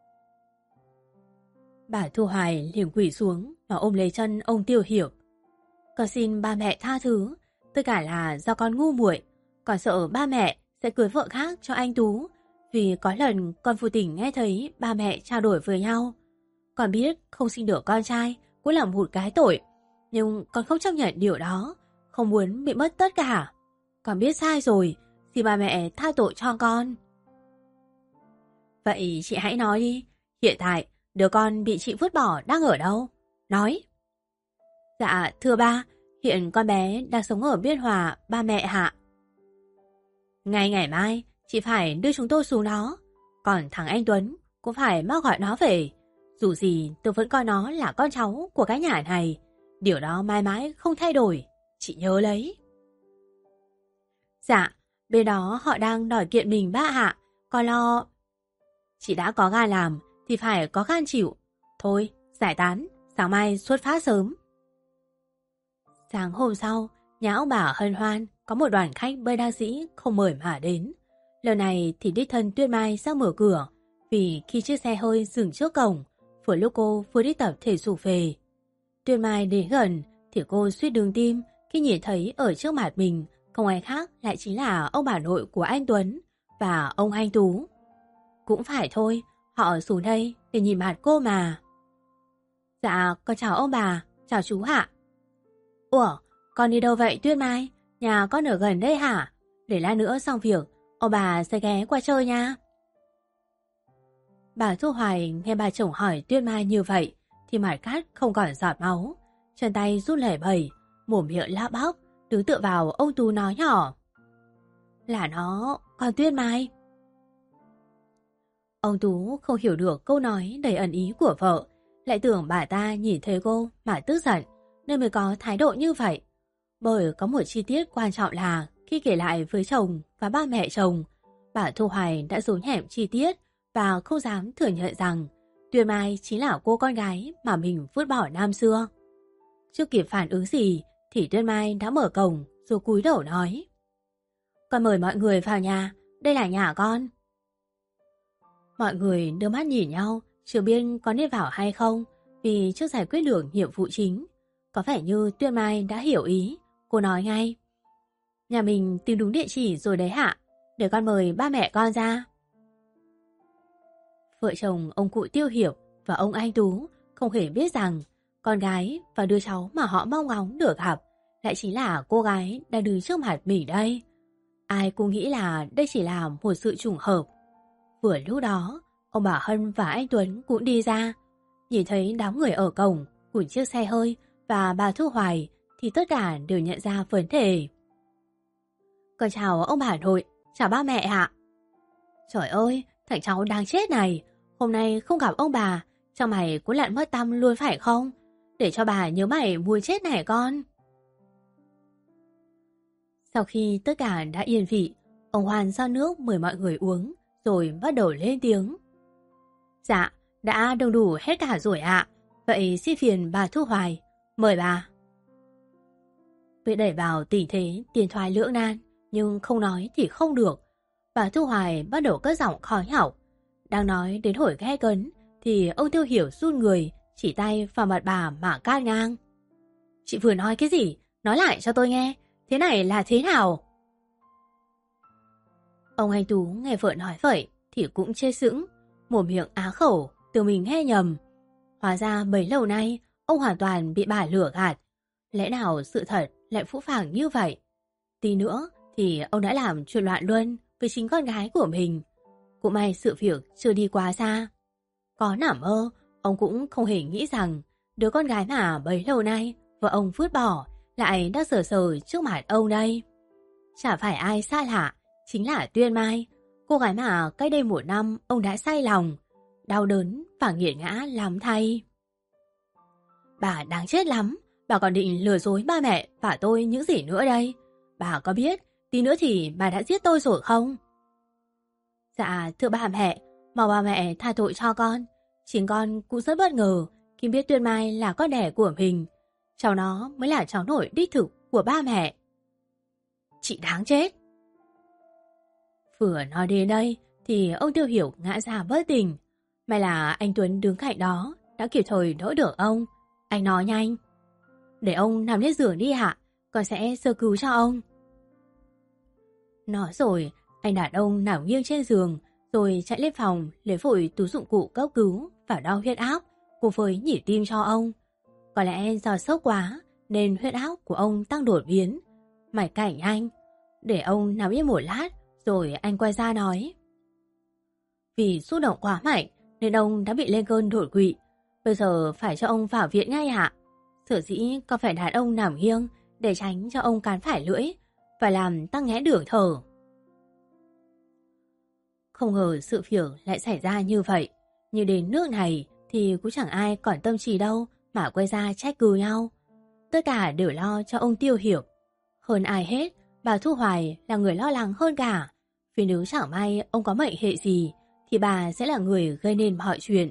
Bà Thu Hoài liền quỳ xuống và ôm lấy chân ông Tiêu Hiệp. Con xin ba mẹ tha thứ. Tất cả là do con ngu muội. Con sợ ba mẹ sẽ cưới vợ khác cho anh Tú. Vì có lần con vô tình nghe thấy ba mẹ trao đổi với nhau. Con biết không sinh được con trai cũng là một cái tội. Nhưng con không chấp nhận điều đó. Không muốn bị mất tất cả. Con biết sai rồi. Thì ba mẹ tha tội cho con. Vậy chị hãy nói đi. Hiện tại đứa con bị chị vứt bỏ đang ở đâu? Nói. Dạ thưa ba, hiện con bé đang sống ở Biên Hòa ba mẹ hạ. Ngay ngày mai chị phải đưa chúng tôi xuống đó. Còn thằng anh Tuấn cũng phải mau gọi nó về. Dù gì tôi vẫn coi nó là con cháu của cái nhà này. Điều đó mãi mãi không thay đổi. Chị nhớ lấy. Dạ, bên đó họ đang đòi kiện mình ba hạ. Con lo. Chị đã có gan làm thì phải có gan chịu. Thôi, giải tán, sáng mai xuất phát sớm. Sáng hôm sau, nhà ông bà hân hoan có một đoàn khách bơi đa sĩ không mời mà đến. Lần này thì đích thân Tuyết Mai ra mở cửa, vì khi chiếc xe hơi dừng trước cổng, vừa lúc cô vừa đi tập thể dục về. Tuyết Mai đến gần thì cô suýt đứng tim khi nhìn thấy ở trước mặt mình không ai khác lại chính là ông bà nội của anh Tuấn và ông anh Tú. Cũng phải thôi, họ xuống đây để nhìn mặt cô mà. Dạ, con chào ông bà, chào chú ạ. Ủa, con đi đâu vậy Tuyết Mai? Nhà con ở gần đây hả? Để lát nữa xong việc, ông bà sẽ ghé qua chơi nha. Bà Thu Hoài nghe bà chồng hỏi Tuyết Mai như vậy thì mặt cát không còn giọt máu, chân tay rút lẩy bẩy, mồm miệng lã bóc, đứng tựa vào ông Tú nói nhỏ. Là nó, con Tuyết Mai. Ông Tú không hiểu được câu nói đầy ẩn ý của vợ, lại tưởng bà ta nhìn thấy cô mà tức giận nên mới có thái độ như vậy. Bởi có một chi tiết quan trọng là khi kể lại với chồng và ba mẹ chồng, bà Thu Hoài đã giấu nhẹm chi tiết và không dám thừa nhận rằng Tuyết Mai chính là cô con gái mà mình vứt bỏ năm xưa. Chưa kịp phản ứng gì thì Tuyết Mai đã mở cổng rồi cúi đầu nói. con mời mọi người vào nhà, đây là nhà con. Mọi người đưa mắt nhìn nhau, chưa biết có nên vào hay không, vì chưa giải quyết được nhiệm vụ chính. Có vẻ như Tuyên Mai đã hiểu ý, cô nói ngay. Nhà mình tìm đúng địa chỉ rồi đấy hả? Để con mời ba mẹ con ra. Vợ chồng ông cụ Tiêu Hiệp và ông Anh Tú không hề biết rằng con gái và đứa cháu mà họ mong ngóng được gặp lại chính là cô gái đang đứng trước mặt mình đây. Ai cũng nghĩ là đây chỉ là một sự trùng hợp. Vừa lúc đó, ông bà Hân và anh Tuấn cũng đi ra. Nhìn thấy đám người ở cổng cùng chiếc xe hơi và bà Thu Hoài thì tất cả đều nhận ra vấn đề. Con chào ông bà nội, chào ba mẹ ạ. Trời ơi, thằng cháu đáng chết này, hôm nay không gặp ông bà, cho mày cũng lặn mất tăm luôn phải không? Để cho bà nhớ mày muốn chết này con. Sau khi tất cả đã yên vị, ông Hoan giao nước mời mọi người uống, rồi bắt đầu lên tiếng. Dạ, đã đông đủ hết cả rồi ạ. Vậy xin phiền bà Thu Hoài, mời bà. Bị đẩy vào tình thế tiền thoái lưỡng nan, nhưng không nói thì không được. Bà Thu Hoài bắt đầu cất giọng khó nhọc. Đang nói đến hồi gay cấn, thì ông Tiêu Hiểu run người, chỉ tay vào mặt bà mà cát ngang. Chị vừa nói cái gì? Nói lại cho tôi nghe. Thế này là thế nào? Ông Anh Tú nghe vợ nói vậy thì cũng chê sững, mồm miệng á khẩu, tưởng mình nghe nhầm. Hóa ra bấy lâu nay ông hoàn toàn bị bà lừa gạt. Lẽ nào sự thật lại phũ phàng như vậy? Tí nữa thì ông đã làm chuyện loạn luân với chính con gái của mình. Cũng may sự việc chưa đi quá xa. Có nằm mơ, ông cũng không hề nghĩ rằng đứa con gái mà bấy lâu nay vợ ông vứt bỏ lại đang sờ sờ trước mặt ông đây. Chả phải ai xa lạ, chính là Tuyên Mai, cô gái mà cách đây 1 năm ông đã say lòng, đau đớn và nghiệt ngã lắm thay. Bà đáng chết lắm, bà còn định lừa dối ba mẹ và tôi những gì nữa đây? Bà có biết tí nữa thì bà đã giết tôi rồi không? Dạ thưa ba mẹ, mong ba mẹ tha tội cho con. Chính con cũng rất bất ngờ khi biết Tuyên Mai là con đẻ của mình. Cháu nó mới là cháu nội đích thực của ba mẹ. Chị đáng chết. Vừa nói đến đây thì ông Tiêu Hiểu ngã ra bất tỉnh. May là anh Tuấn đứng cạnh đó đã kịp thời đỡ được ông. Anh nói nhanh. Để ông nằm lên giường đi ạ, con sẽ sơ cứu cho ông. Nói rồi, anh đàn ông nằm nghiêng trên giường, rồi chạy lên phòng lấy vội túi dụng cụ cấp cứu và đo huyết áp cùng với nhịp tim cho ông. Có lẽ do sốc quá nên huyết áp của ông tăng đột biến. Mạch cảnh anh. Để ông nằm yên một lát rồi anh quay ra nói. Vì xúc động quá mạnh nên ông đã bị lên cơn đột quỵ. Bây giờ phải cho ông vào viện ngay ạ. Sở dĩ có phải đặt ông nằm nghiêng để tránh cho ông cắn phải lưỡi và làm tăng nghẽn đường thở. Không ngờ sự việc lại xảy ra như vậy. Nhưng đến nước này thì cũng chẳng ai còn tâm trí đâu mà quay ra trách cứ nhau. Tất cả đều lo cho ông Tiêu Hiểu. Hơn ai hết, bà Thu Hoài là người lo lắng hơn cả. Vì nếu chẳng may ông có mệnh hệ gì thì bà sẽ là người gây nên mọi chuyện.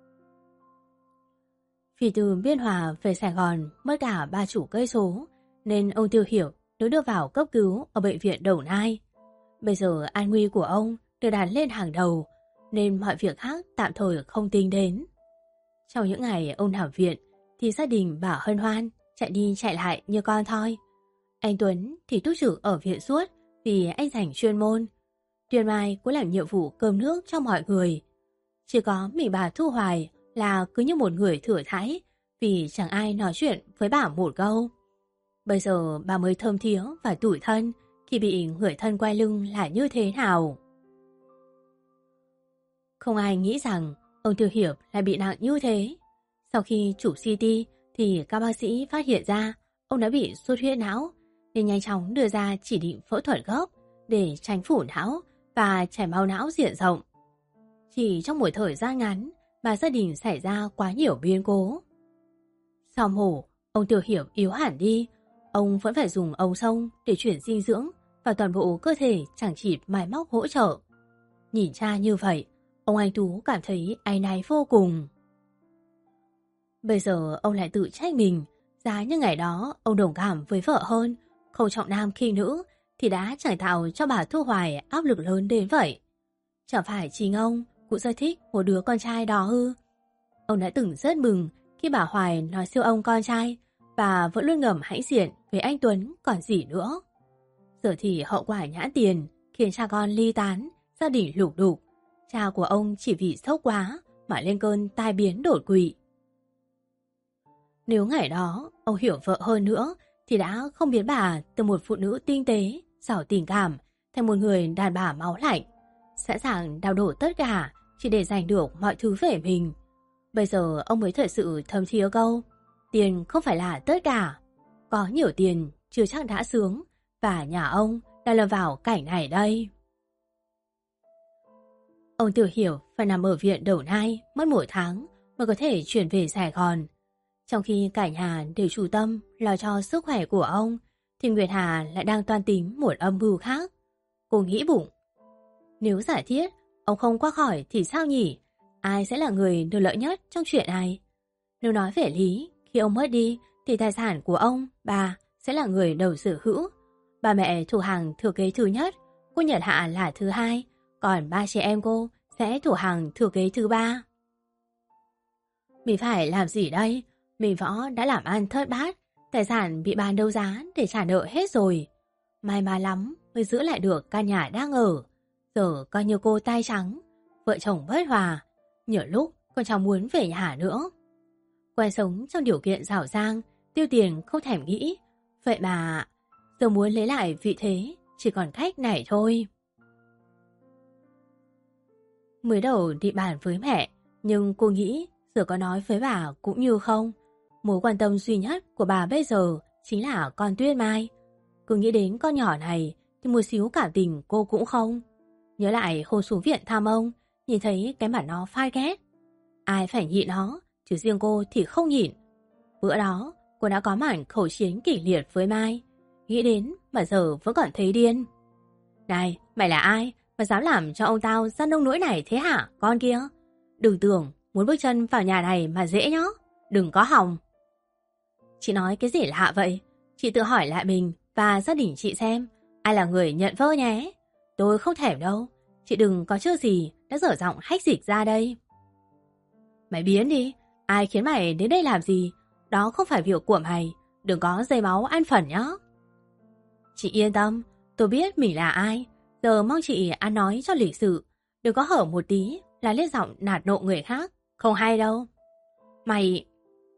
Vì từ Biên Hòa về Sài Gòn mất cả 30 cây số nên ông Tiêu Hiểu được đưa vào cấp cứu ở bệnh viện Đồng Nai. Bây giờ an nguy của ông được đặt lên hàng đầu nên mọi việc khác tạm thời không tính đến. Trong những ngày ông nằm viện thì gia đình bà hân hoan chạy đi chạy lại như con thoi. Anh Tuấn thì túc trực ở viện suốt vì anh rảnh chuyên môn. Tuyên Mai cũng làm nhiệm vụ cơm nước cho mọi người. Chỉ có mình bà Thu Hoài là cứ như một người thừa thãi vì chẳng ai nói chuyện với bà một câu. Bây giờ bà mới thơm thía và tủi thân khi bị người thân quay lưng là như thế nào. Không ai nghĩ rằng ông Tiêu Hiệp lại bị nặng như thế. Sau khi chụp CT thì các bác sĩ phát hiện ra ông đã bị xuất huyết não nên nhanh chóng đưa ra chỉ định phẫu thuật gấp để tránh phủ não và chảy máu não diện rộng. Chỉ trong một thời gian ngắn mà gia đình xảy ra quá nhiều biến cố. Sau mổ, ông Tiêu Hiệp yếu hẳn đi. Ông vẫn phải dùng ống sông để chuyển dinh dưỡng và toàn bộ cơ thể chẳng chịt máy móc hỗ trợ. Nhìn cha như vậy, ông Anh Tú cảm thấy áy náy vô cùng. Bây giờ ông lại tự trách mình. Giá như ngày đó ông đồng cảm với vợ hơn, không trọng nam khinh nữ thì đã chẳng tạo cho bà Thu Hoài áp lực lớn đến vậy. Chẳng phải chính ông cũng rất thích một đứa con trai đó ư? Ông đã từng rất mừng khi bà Hoài nói siêu ông con trai và vẫn luôn ngầm hãnh diện với anh Tuấn còn gì nữa. Giờ thì hậu quả nhãn tiền khiến cha con ly tán, gia đình lục đục. Cha của ông chỉ vì sốc quá mà lên cơn tai biến đột quỵ. Nếu ngày đó ông hiểu vợ hơn nữa thì đã không biến bà từ một phụ nữ tinh tế, giàu tình cảm thành một người đàn bà máu lạnh, sẵn sàng đào đổ tất cả chỉ để giành được mọi thứ về mình. Bây giờ ông mới thật sự thấm thía câu tiền không phải là tất cả. Có nhiều tiền chưa chắc đã sướng, và nhà ông đang lâm vào cảnh này đây. Ông Tiểu Hiểu phải nằm ở viện Đồng Nai mất 1 tháng mới có thể chuyển về Sài Gòn. Trong khi cả nhà đều chú tâm lo cho sức khỏe của ông, thì Nguyệt Hà lại đang toan tính một âm mưu khác. Cô nghĩ bụng, nếu giả thiết ông không qua khỏi thì sao nhỉ? Ai sẽ là người được lợi nhất trong chuyện này? Nếu nói về lý, khi ông mất đi thì tài sản của ông, bà sẽ là người đầu sở hữu. Bà mẹ thủ hàng thừa kế thứ nhất, cô Nhật Hạ là thứ hai, còn 3 chị em cô sẽ thủ hàng thừa kế thứ 3. Mình phải làm gì đây? Mình Võ đã làm ăn thất bát, tài sản bị bán đấu giá để trả nợ hết rồi. May mắn lắm mới giữ lại được căn nhà đang ở. Giờ coi như cô tay trắng, vợ chồng bất hòa, nhiều lúc còn chẳng muốn về nhà nữa. Quen sống trong điều kiện giàu sang, tiêu tiền không thèm nghĩ. Vậy mà giờ muốn lấy lại vị thế chỉ còn cách này thôi. Mới đầu định bàn với mẹ, nhưng cô nghĩ giờ có nói với bà cũng như không. Mối quan tâm duy nhất của bà bây giờ chính là con Tuyết Mai. Cứ nghĩ đến con nhỏ này thì một xíu cảm tình cô cũng không. Nhớ lại hôm xuống viện thăm ông, nhìn thấy cái mặt nó phai ghét. Ai phải nhịn nó, chứ riêng cô thì không nhịn. Bữa đó cô đã có màn khẩu chiến kịch liệt với Mai. Nghĩ đến mà giờ vẫn còn thấy điên. Này, mày là ai mà dám làm cho ông tao ra nông nỗi này thế hả con kia? Đừng tưởng muốn bước chân vào nhà này mà dễ nhá. Đừng có hòng. Chị nói cái gì lạ vậy? Chị tự hỏi lại mình và gia đình chị xem ai là người nhận vơ nhé. Tôi không thèm đâu. Chị đừng có chưa gì đã dở giọng hách dịch ra đây. Mày biến đi. Ai khiến mày đến đây làm gì? Đó không phải việc của mày. Đừng có dây máu ăn phần nhá. Chị yên tâm. Tôi biết mình là ai. Giờ mong chị ăn nói cho lịch sự. Đừng có hở một tí là lên giọng nạt nộ người khác. Không hay đâu. Mày...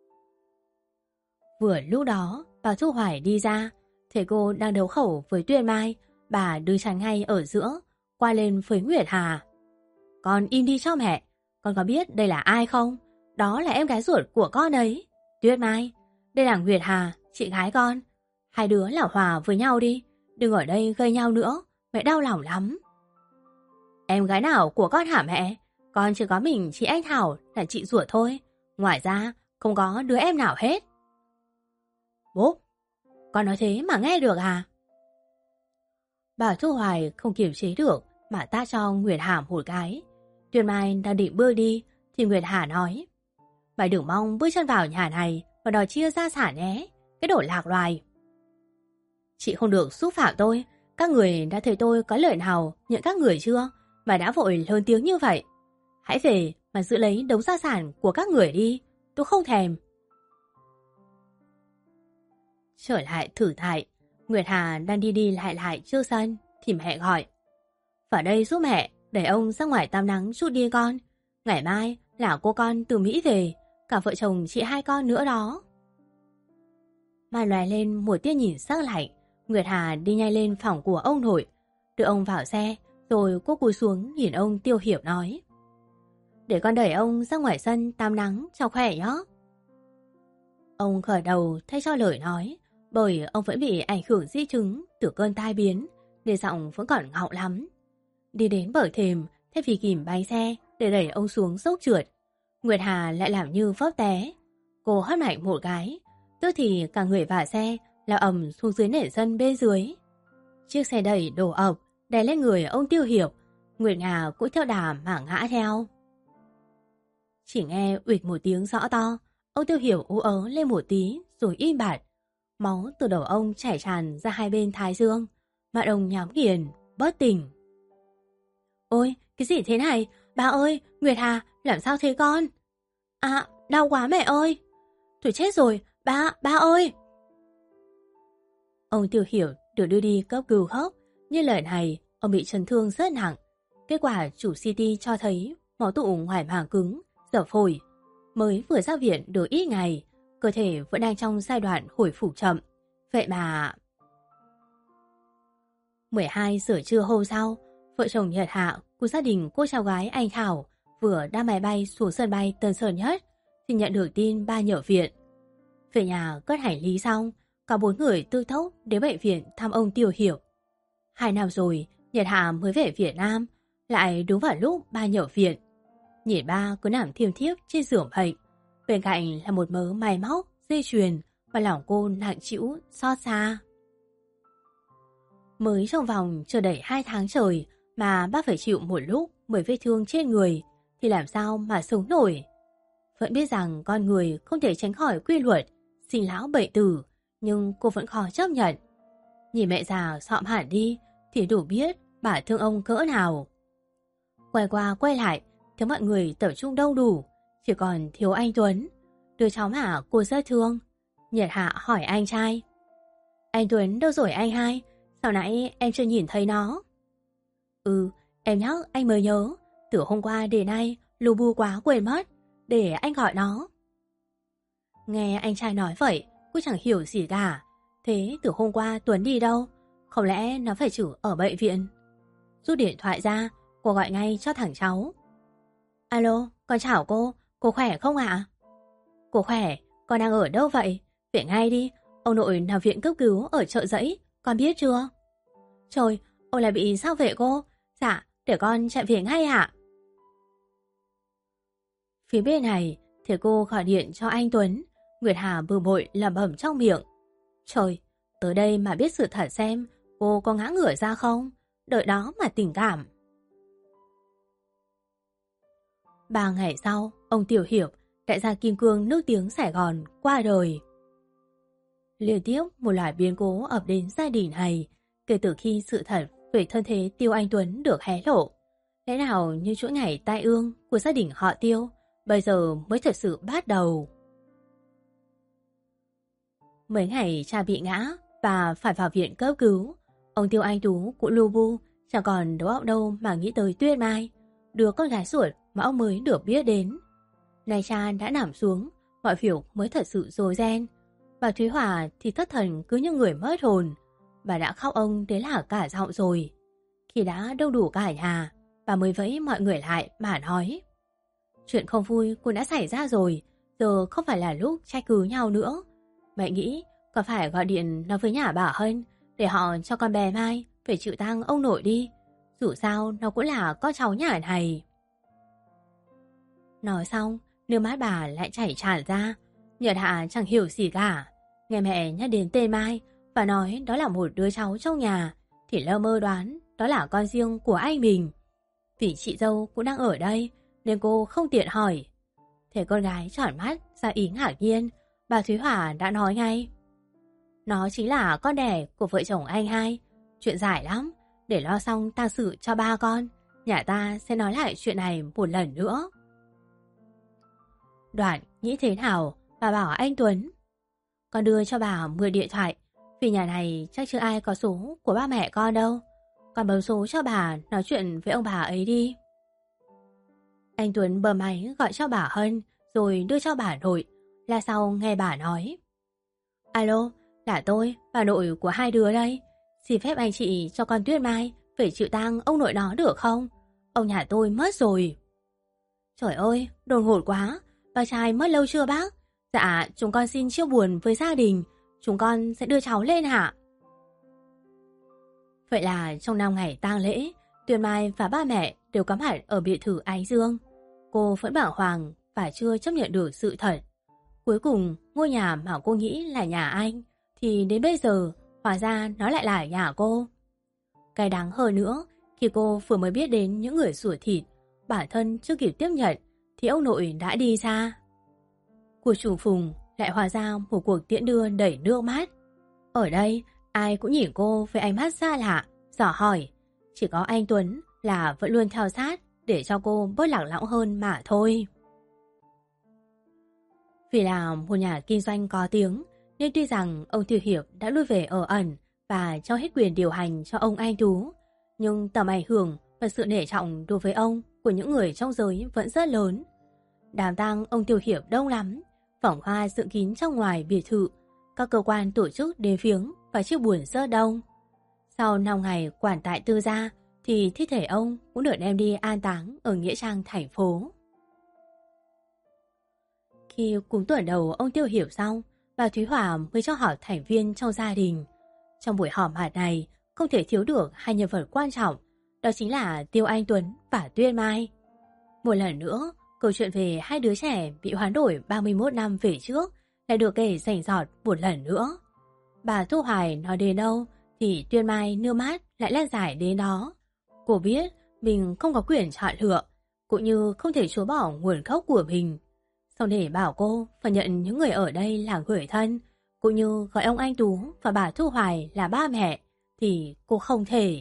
Vừa lúc đó, bà Thu Hoài đi ra, thấy cô đang đấu khẩu với Tuyên Mai, bà đứng chắn ngay ở giữa, qua lên với Nguyệt Hà. Con im đi cho mẹ, con có biết đây là ai không? Đó là em gái ruột của con đấy. Tuyết Mai, đây là Nguyệt Hà, chị gái con. Hai đứa là hòa với nhau đi, đừng ở đây gây nhau nữa, mẹ đau lòng lắm. Em gái nào của con hả mẹ? Con chỉ có mình chị Anh Thảo là chị ruột thôi, ngoài ra không có đứa em nào hết. Bốp, con nói thế mà nghe được à? Bà Thu Hoài không kiềm chế được mà tát cho Nguyệt Hà một cái. Tuyên Mai đang định bước đi thì Nguyệt Hà nói: Mày đừng mong bước chân vào nhà này và đòi chia gia sản nhé, cái đồ lạc loài. Chị không được xúc phạm tôi. Các người đã thấy tôi có lời nào nhận các người chưa mà đã vội lớn tiếng như vậy? Hãy về mà giữ lấy đống gia sản của các người đi, tôi không thèm. Trở lại thử thại, Nguyệt Hà đang đi đi lại trước sân thì mẹ gọi: Vào đây giúp mẹ, để ông ra ngoài tắm nắng chút đi con. Ngày mai là cô con từ Mỹ về, cả vợ chồng chị hai con nữa đó. Mai lòe lên một tia nhìn sắc lạnh, Nguyệt Hà đi nhanh lên phòng của ông nội, đưa ông vào xe, rồi cô cúi xuống nhìn ông Tiêu Hiểu nói: Để con đẩy ông ra ngoài sân tắm nắng cho khỏe nhé. Ông khởi đầu thay cho lời nói, bởi ông vẫn bị ảnh hưởng di chứng từ cơn tai biến, nên giọng vẫn còn ngọng lắm. Đi đến bờ thềm, thay vì kìm bánh xe để đẩy ông xuống dốc trượt, Nguyệt Hà lại làm như vấp té. Cô hất mạnh một cái, tức thì cả người và xe lao ầm xuống dưới nền sân bên dưới. Chiếc xe đẩy đổ ập, đè lên người ông Tiêu Hiệp. Nguyệt Hà cũng theo đà mà ngã theo. Chỉ nghe uịch một tiếng rõ to, ông Tiêu Hiệp ú ớ lên một tí rồi im bặt. Máu từ đầu ông chảy tràn ra hai bên thái dương. Mặt ông nhắm nghiền, bất tỉnh. Ôi, cái gì thế này? Ba ơi, Nguyệt Hà, làm sao thế con? À, đau quá mẹ ơi. Tôi chết rồi, ba ơi. Ông Tiểu Hiểu được đưa đi cấp cứu khóc, nhưng lần này ông bị chấn thương rất nặng. Kết quả chụp CT cho thấy máu tụ ngoài màng cứng, dở phổi. Mới vừa ra viện được ít ngày, cơ thể vẫn đang trong giai đoạn hồi phục chậm. Vậy mà 12 giờ trưa hôm sau, vợ chồng Nhật Hạ của gia đình cô cháu gái anh Thảo vừa đáp máy bay xuống sân bay Tân Sơn Nhất thì nhận được tin ba nhập viện. Về nhà cất hành lý xong, cả 4 người tư tốc đến bệnh viện thăm ông Tiểu Hiểu. 2 năm rồi, Nhật Hạ mới về Việt Nam, lại đúng vào lúc ba nhập viện. Nhìn ba cứ nằm thiêm thiếp trên giường bệnh, bên cạnh là một mớ máy móc, dây chuyền và lòng cô nặng trĩu xót xa. Mới trong vòng chưa đầy 2 tháng trời mà bác phải chịu một lúc 10 vết thương trên người thì làm sao mà sống nổi. Vẫn biết rằng con người không thể tránh khỏi quy luật sinh lão bệnh tử, nhưng cô vẫn khó chấp nhận. Nhìn mẹ già xõm hẳn đi thì đủ biết bà thương ông cỡ nào. Quay qua quay lại thấy mọi người tập trung đông đủ, chỉ còn thiếu anh Tuấn, đứa cháu mà cô rất thương. Nhật Hạ hỏi anh trai: Anh Tuấn đâu rồi anh hai? Sao nãy em chưa nhìn thấy nó? Em nhắc anh mới nhớ, từ hôm qua đến nay lu bu quá quên mất, để anh gọi nó. Nghe anh trai nói vậy, cô chẳng hiểu gì cả. Thế từ hôm qua Tuấn đi đâu? Không lẽ nó phải chử ở bệnh viện? Rút điện thoại ra, cô gọi ngay cho thằng cháu. Alo, con chào cô khỏe không ạ? Cô khỏe, con đang ở đâu vậy? Về ngay đi, ông nội nằm viện cấp cứu ở Chợ Giẫy, con biết chưa? Trời, ông lại bị sao vậy cô? Dạ, để con chạy về ngay ạ. Phía bên này, thì cô gọi điện cho anh Tuấn. Nguyệt Hà bừa bội lẩm bẩm trong miệng. Trời, tới đây mà biết sự thật xem cô có ngã ngửa ra không? Đợi đó mà tình cảm. 3 ngày sau, ông Tiểu Hiệp, đại gia kim cương nước tiếng Sài Gòn, qua đời. Liên tiếp một loạt biến cố ập đến gia đình này kể từ khi sự thật về thân thế Tiêu Anh Tuấn được hé lộ. Lẽ nào như chuỗi ngày tai ương của gia đình họ Tiêu bây giờ mới thật sự bắt đầu. Mấy ngày cha bị ngã và phải vào viện cấp cứu, ông Tiêu Anh Tú cũng lu bu, chẳng còn đầu óc đâu mà nghĩ tới Tuyết Mai, đứa con gái ruột mà ông mới được biết đến. Nay cha đã nằm xuống, mọi việc mới thật sự rối ren. Bà Thúy Hòa thì thất thần cứ như người mất hồn. Bà đã khóc ông đến là cả giọng rồi. Khi đã đông đủ cả nhà, bà mới vẫy mọi người lại mà nói: Chuyện không vui cũng đã xảy ra rồi, giờ không phải là lúc trách cứ nhau nữa. Mẹ nghĩ có phải gọi điện nói với nhà bà Hân để họ cho con bé Mai phải chịu tang ông nội đi. Dù sao nó cũng là con cháu nhà này. Nói xong, nước mắt bà lại chảy tràn ra. Nhật Hạ chẳng hiểu gì cả. Nghe mẹ nhắc đến tên Mai và nói đó là một đứa cháu trong nhà thì lơ mơ đoán đó là con riêng của anh mình. Vì chị dâu cũng đang ở đây nên cô không tiện hỏi. Thế con gái tròn mắt ra ý ngạc nhiên, bà Thúy Hòa đã nói ngay: Nó chính là con đẻ của vợ chồng anh hai. Chuyện dài lắm, để lo xong tang sự cho ba con, nhà ta sẽ nói lại chuyện này một lần nữa. Đoạn nghĩ thế nào, bà bảo anh Tuấn: Con đưa cho bà 10 điện thoại, vì nhà này chắc chưa ai có số của ba mẹ con đâu. Con bấm số cho bà nói chuyện với ông bà ấy đi. Anh Tuấn bấm máy gọi cho bà Hân rồi đưa cho bà nội. Là sau nghe bà nói: Alo, là tôi, bà nội của hai đứa đây. Xin phép anh chị cho con Tuyết Mai phải chịu tang ông nội nó được không? Ông nhà tôi mất rồi. Trời ơi, đột ngột quá. Bác trai mất lâu chưa bác? Dạ, chúng con xin chia buồn với gia đình. Chúng con sẽ đưa cháu lên hả? Vậy là trong 5 ngày tang lễ, Tuyết Mai và ba mẹ đều có mặt ở biệt thự Ái Dương. Cô vẫn bàng hoàng và chưa chấp nhận được sự thật. Cuối cùng, ngôi nhà mà cô nghĩ là nhà anh thì đến bây giờ hóa ra nó lại là nhà cô. Cái đáng hơn nữa, khi cô vừa mới biết đến những người ruột thịt, bản thân chưa kịp tiếp nhận thì ông nội đã đi xa. Cuộc trùng phùng lại hóa ra một cuộc tiễn đưa đầy nước mắt. Ở đây, Ai cũng nhìn cô với ánh mắt xa lạ, dò hỏi. Chỉ có anh Tuấn là vẫn luôn theo sát để cho cô bớt lạc lõng hơn mà thôi. Vì là một nhà kinh doanh có tiếng, nên tuy rằng ông Tiêu Hiệp đã lui về ở ẩn và cho hết quyền điều hành cho ông Anh Tú, nhưng tầm ảnh hưởng và sự nể trọng đối với ông của những người trong giới vẫn rất lớn. Đám tang ông Tiêu Hiệp đông lắm, vòng hoa dựng kín trong ngoài biệt thự, các cơ quan tổ chức đến viếng và chiếc buồn rất đông. Sau 5 ngày quản tại tư gia thì thi thể ông cũng được đem đi an táng ở nghĩa trang thành phố. Khi cúng tuần đầu ông Tiêu Hiệp xong, bà Thúy Hòa mới cho họp thành viên trong gia đình. Trong buổi họp mặt này, không thể thiếu được hai nhân vật quan trọng, đó chính là Tiêu Anh Tuấn và Tuyên Mai. Một lần nữa, câu chuyện về hai đứa trẻ bị hoán đổi 31 năm về trước lại được kể rành rọt một lần nữa. Bà Thu Hoài nói đến đâu thì Tuyên Mai nước mắt lại lan giải đến đó. Cô biết mình không có quyền chọn lựa, cũng như không thể chối bỏ nguồn gốc của mình. Xong để bảo cô phải nhận những người ở đây là người thân, cũng như gọi ông Anh Tú và bà Thu Hoài là ba mẹ, thì cô không thể.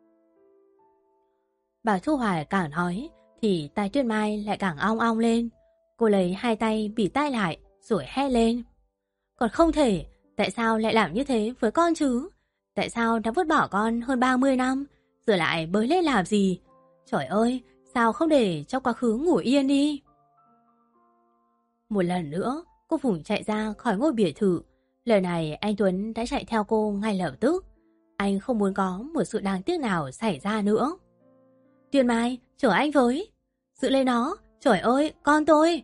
Bà Thu Hoài càng nói thì tai Tuyên Mai lại càng ong ong lên. Cô lấy hai tay bịt tai lại rồi hét lên. Còn không thể, tại sao lại làm như thế với con chứ? Tại sao đã vứt bỏ con hơn 30 năm, rồi lại bới lên làm gì? Trời ơi, sao không để cho quá khứ ngủ yên đi? Một lần nữa, cô vùng chạy ra khỏi ngôi biệt thự. Lần này anh Tuấn đã chạy theo cô ngay lập tức. Anh không muốn có một sự đáng tiếc nào xảy ra nữa. Tuyên Mai, chở anh với. Giữ lấy nó, trời ơi, con tôi.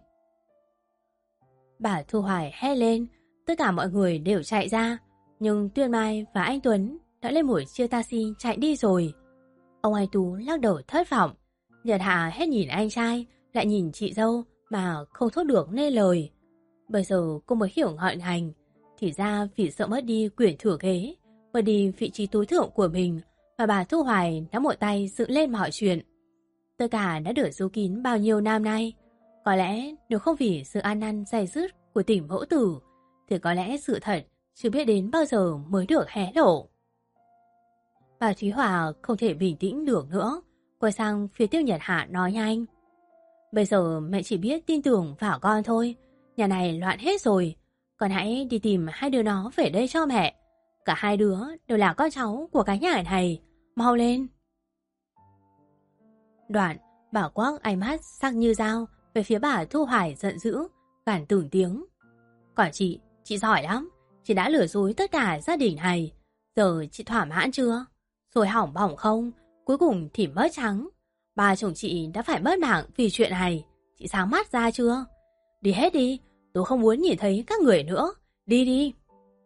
Bà Thu Hoài hét lên, tất cả mọi người đều chạy ra. Nhưng Tuyên Mai và anh Tuấn đã lên một chiếc taxi chạy đi rồi. Ông Anh Tú lắc đầu thất vọng. Nhật Hạ hết nhìn anh trai, lại nhìn chị dâu mà không thốt được nên lời. Bây giờ cô mới hiểu ngọn ngành. Thì ra vì sợ mất đi quyền thừa kế, mất đi vị trí tối thượng của mình, mà bà Thu Hoài đã một tay dựng lên mọi chuyện. Tất cả đã được giấu kín bao nhiêu năm nay. Có lẽ nếu không vì sự ăn năn day dứt của tình mẫu tử, thì có lẽ sự thật chưa biết đến bao giờ mới được hé lộ. Bà Thúy Hòa không thể bình tĩnh được nữa, quay sang phía Tiêu Nhật Hạ nói nhanh. Bây giờ mẹ chỉ biết tin tưởng vào con thôi, nhà này loạn hết rồi. Con hãy đi tìm hai đứa nó về đây cho mẹ. Cả hai đứa đều là con cháu của cái nhà này, mau lên. Đoạn, bà quắc ánh mắt sắc như dao về phía bà Thu Hoài giận dữ, gằn từng tiếng. Còn chị giỏi lắm, chị đã lừa dối tất cả gia đình này. Giờ chị thỏa mãn chưa? Rồi hỏng bỏng không, cuối cùng thì mất trắng. Ba chồng chị đã phải mất mạng vì chuyện này, chị sáng mắt ra chưa? Đi hết đi, tôi không muốn nhìn thấy các người nữa, đi đi.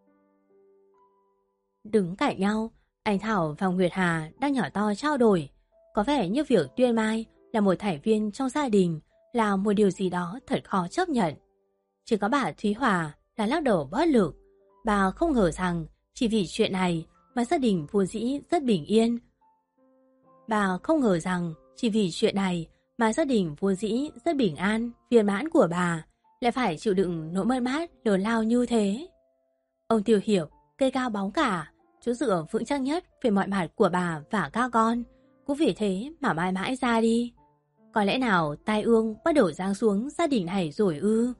Đứng cạnh nhau, anh Thảo và Nguyệt Hà đang nhỏ to trao đổi. Có vẻ như việc Tuyên Mai là một thành viên trong gia đình là một điều gì đó thật khó chấp nhận. Chỉ có bà Thúy Hòa là lắc đầu bất lực. Bà không ngờ rằng chỉ vì chuyện này mà gia đình vốn dĩ rất bình yên. Bà không ngờ rằng chỉ vì chuyện này mà gia đình vốn dĩ rất bình an, viên mãn của bà lại phải chịu đựng nỗi mất mát lớn lao như thế. Ông Tiêu Hiệp, cây cao bóng cả, chỗ dựa vững chắc nhất về mọi mặt của bà và các con, cũng vì thế mà mãi mãi ra đi. Có lẽ nào tai ương bắt đầu giáng xuống gia đình này rồi ư?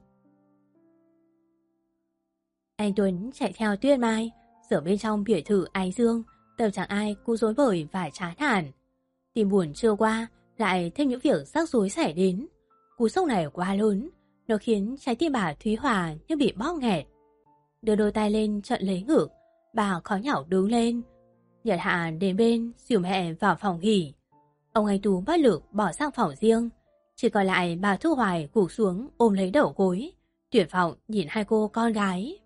Anh Tuấn chạy theo Tuyên Mai, ở bên trong biệt thự Ái Dương, tâm trạng ai cũng rối bời và chán nản. Tin buồn chưa qua, lại thêm những việc rắc rối xảy đến. Cú sốc này quá lớn, nó khiến trái tim bà Thúy Hòa như bị bóp nghẹt. Đưa đôi tay lên trận lấy ngực, bà khó nhọc đứng lên. Nhật Hạ đến bên dìu mẹ vào phòng nghỉ. Ông Anh Tú bất lực bỏ sang phòng riêng, chỉ còn lại bà Thu Hoài gục xuống ôm lấy đầu gối, tuyệt vọng nhìn hai cô con gái.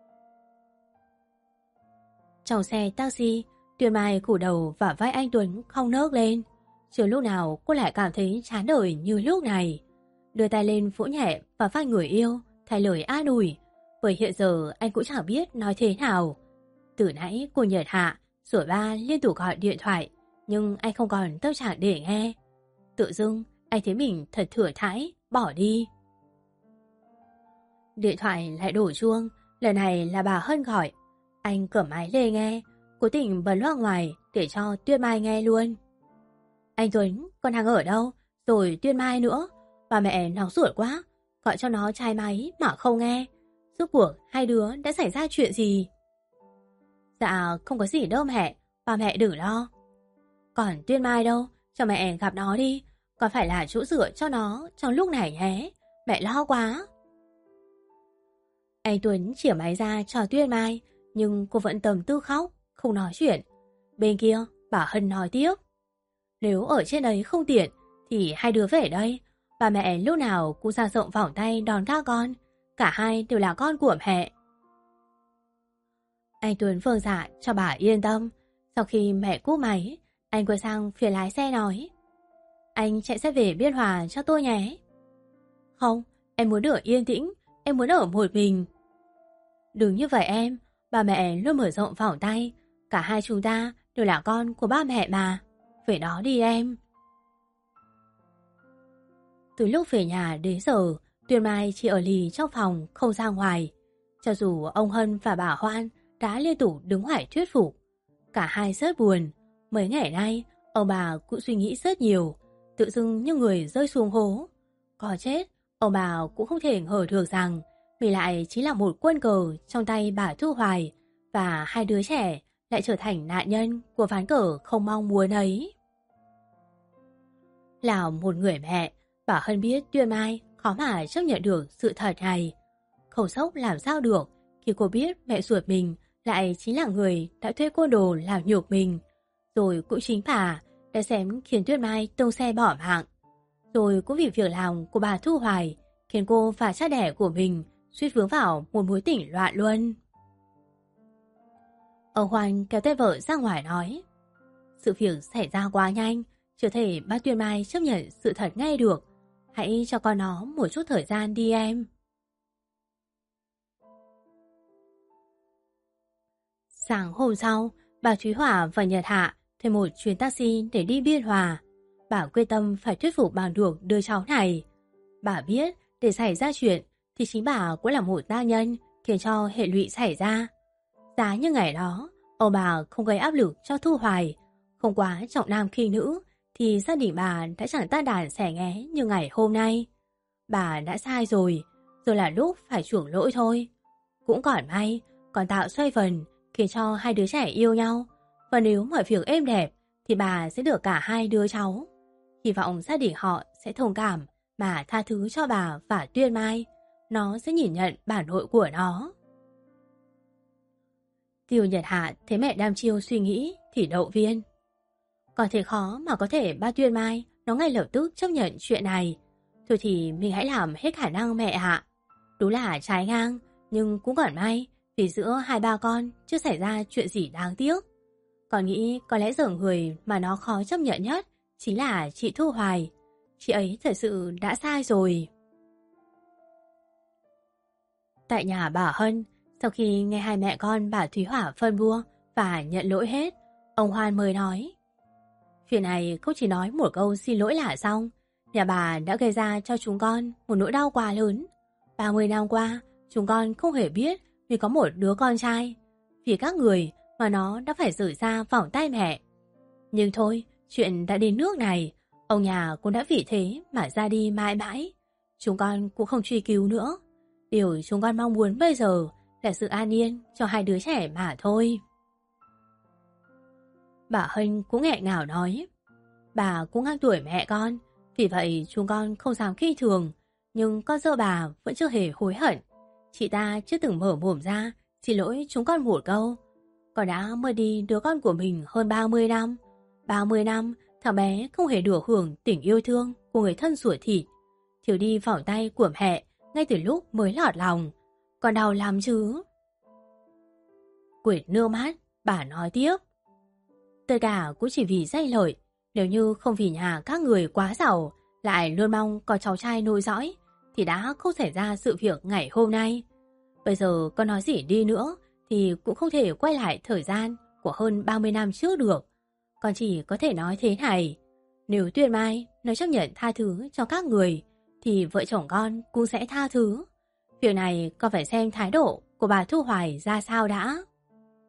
Trong xe taxi, Tuyên Mai củ đầu vào vai anh Tuấn không nớt lên. Chưa lúc nào cô lại cảm thấy chán đời như lúc này. Đưa tay lên vỗ nhẹ vào vai người yêu, thay lời an ủi. Bởi hiện giờ anh cũng chẳng biết nói thế nào. Từ nãy cô Nhật Hạ rồi ba liên tục gọi điện thoại, nhưng anh không còn tâm trạng để nghe. Tự dưng anh thấy mình thật thừa thãi, bỏ đi. Điện thoại lại đổ chuông, lần này là bà Hân gọi. Anh cầm máy lên nghe, cố tình bật loa ngoài để cho Tuyết Mai nghe luôn. Anh Tuấn, con đang ở đâu? Rồi Tuyết Mai nữa. Bà mẹ nóng ruột quá, gọi cho nó trái máy mà không nghe. Rốt cuộc hai đứa đã xảy ra chuyện gì? Dạ không có gì đâu mẹ, bà mẹ đừng lo. Còn Tuyết Mai đâu? Cho mẹ gặp nó đi, còn phải là chỗ dựa cho nó trong lúc này nhé. Mẹ lo quá. Anh Tuấn chỉa máy ra cho Tuyết Mai, nhưng cô vẫn tầm tư khóc, không nói chuyện. Bên kia, bà Hân nói tiếp. Nếu ở trên đấy không tiện, thì hai đứa về đây. Bà mẹ lúc nào cũng dang rộng vòng tay đón các con. Cả hai đều là con của mẹ. Anh Tuấn vâng dạ cho bà yên tâm. Sau khi mẹ cúp máy, anh quay sang phía lái xe nói. Anh chạy xe về Biên Hòa cho tôi nhé. Không, em muốn ở yên tĩnh, em muốn ở một mình. Đừng như vậy em, bà mẹ luôn mở rộng vòng tay. Cả hai chúng ta đều là con của ba mẹ mà. Về đó đi em. Từ lúc về nhà đến giờ, Tuyết Mai chỉ ở lì trong phòng không ra ngoài. Cho dù ông Hân và bà Hoan đã liên tục đứng ngoài thuyết phục, cả hai rất buồn. Mấy ngày nay, ông bà cũng suy nghĩ rất nhiều, tự dưng như người rơi xuống hố. Có chết, ông bà cũng không thể ngờ được rằng mình lại chính là một quân cờ trong tay bà Thu Hoài, và hai đứa trẻ lại trở thành nạn nhân của ván cờ không mong muốn ấy. Là một người mẹ, bà Hân biết Tuyết Mai khó mà chấp nhận được sự thật này. Không sốc làm sao được khi cô biết mẹ ruột mình lại chính là người đã thuê côn đồ làm nhục mình. Rồi cũng chính bà đã xém khiến Tuyết Mai tông xe bỏ mạng. Rồi cũng vì việc làm của bà Thu Hoài khiến cô và cha đẻ của mình suýt vướng vào một mối tình loạn luôn. Ông Hoan kéo tay vợ ra ngoài nói. Sự việc xảy ra quá nhanh, chưa thể bác Tuyết Mai chấp nhận sự thật ngay được. Hãy cho con nó một chút thời gian đi em. Sáng hôm sau, bà Thúy Hỏa và Nhật Hạ thuê một chuyến taxi để đi Biên Hòa. Bà quyết tâm phải thuyết phục bằng được đứa cháu này. Bà biết để xảy ra chuyện thì chính bà cũng là một tác nhân khiến cho hệ lụy xảy ra. Giá như ngày đó, ông bà không gây áp lực cho Thu Hoài, không quá trọng nam khinh nữ, thì gia đình bà đã chẳng tan đàn xẻ nghé như ngày hôm nay. Bà đã sai rồi, giờ là lúc phải chuộc lỗi thôi. Cũng còn may, còn tạo xoay vần khiến cho hai đứa trẻ yêu nhau. Và nếu mọi việc êm đẹp thì bà sẽ được cả hai đứa cháu. Hy vọng gia đình họ sẽ thông cảm mà tha thứ cho bà và Tuyết Mai. Nó sẽ nhìn nhận bà nội của nó. Tiêu Nhật Hạ thấy mẹ đăm chiêu suy nghĩ thì động viên. Còn thế khó mà có thể ba Tuyết Mai nó ngay lập tức chấp nhận chuyện này. Thôi thì mình hãy làm hết khả năng mẹ hạ. Đúng là trái ngang, nhưng cũng còn may vì giữa hai ba con chưa xảy ra chuyện gì đáng tiếc. Còn nghĩ có lẽ giờ người mà nó khó chấp nhận nhất chính là chị Thu Hoài. Chị ấy thật sự đã sai rồi. Tại nhà bà Hân, sau khi nghe hai mẹ con bà Thúy Hỏa phân bua và nhận lỗi hết, ông Hoan mới nói. Chuyện này không chỉ nói một câu xin lỗi là xong. Nhà bà đã gây ra cho chúng con một nỗi đau quá lớn. 30 năm qua, chúng con không hề biết vì có một đứa con trai. Vì các người mà nó đã phải rời ra vòng tay mẹ. Nhưng thôi, chuyện đã đến nước này, ông nhà cũng đã vì thế mà ra đi mãi mãi. Chúng con cũng không truy cứu nữa. Điều chúng con mong muốn bây giờ là sự an yên cho hai đứa trẻ mà thôi. Bà Hân cũng nghẹn ngào nói. Bà cũng ngang tuổi mẹ con, vì vậy chúng con không dám khinh thường. Nhưng con dâu bà vẫn chưa hề hối hận. Chị ta chưa từng mở mồm ra xin lỗi chúng con một câu. Con đã mất đi đứa con của mình hơn 30 năm. 30 năm, thằng bé không hề được hưởng tình yêu thương của người thân ruột thịt. Thiếu đi vòng tay của mẹ ngay từ lúc mới lọt lòng. Con đau lắm chứ. Quệt nước mắt, bà nói tiếp. Tất cả cũng chỉ vì danh lợi. Nếu như không vì nhà các người quá giàu, lại luôn mong có cháu trai nối dõi, thì đã không xảy ra sự việc ngày hôm nay. Bây giờ con nói gì đi nữa thì cũng không thể quay lại thời gian của hơn 30 năm trước được. Con chỉ có thể nói thế này. Nếu Tuyết Mai nó chấp nhận tha thứ cho các người, thì vợ chồng con cũng sẽ tha thứ. Việc này con phải xem thái độ của bà Thu Hoài ra sao đã.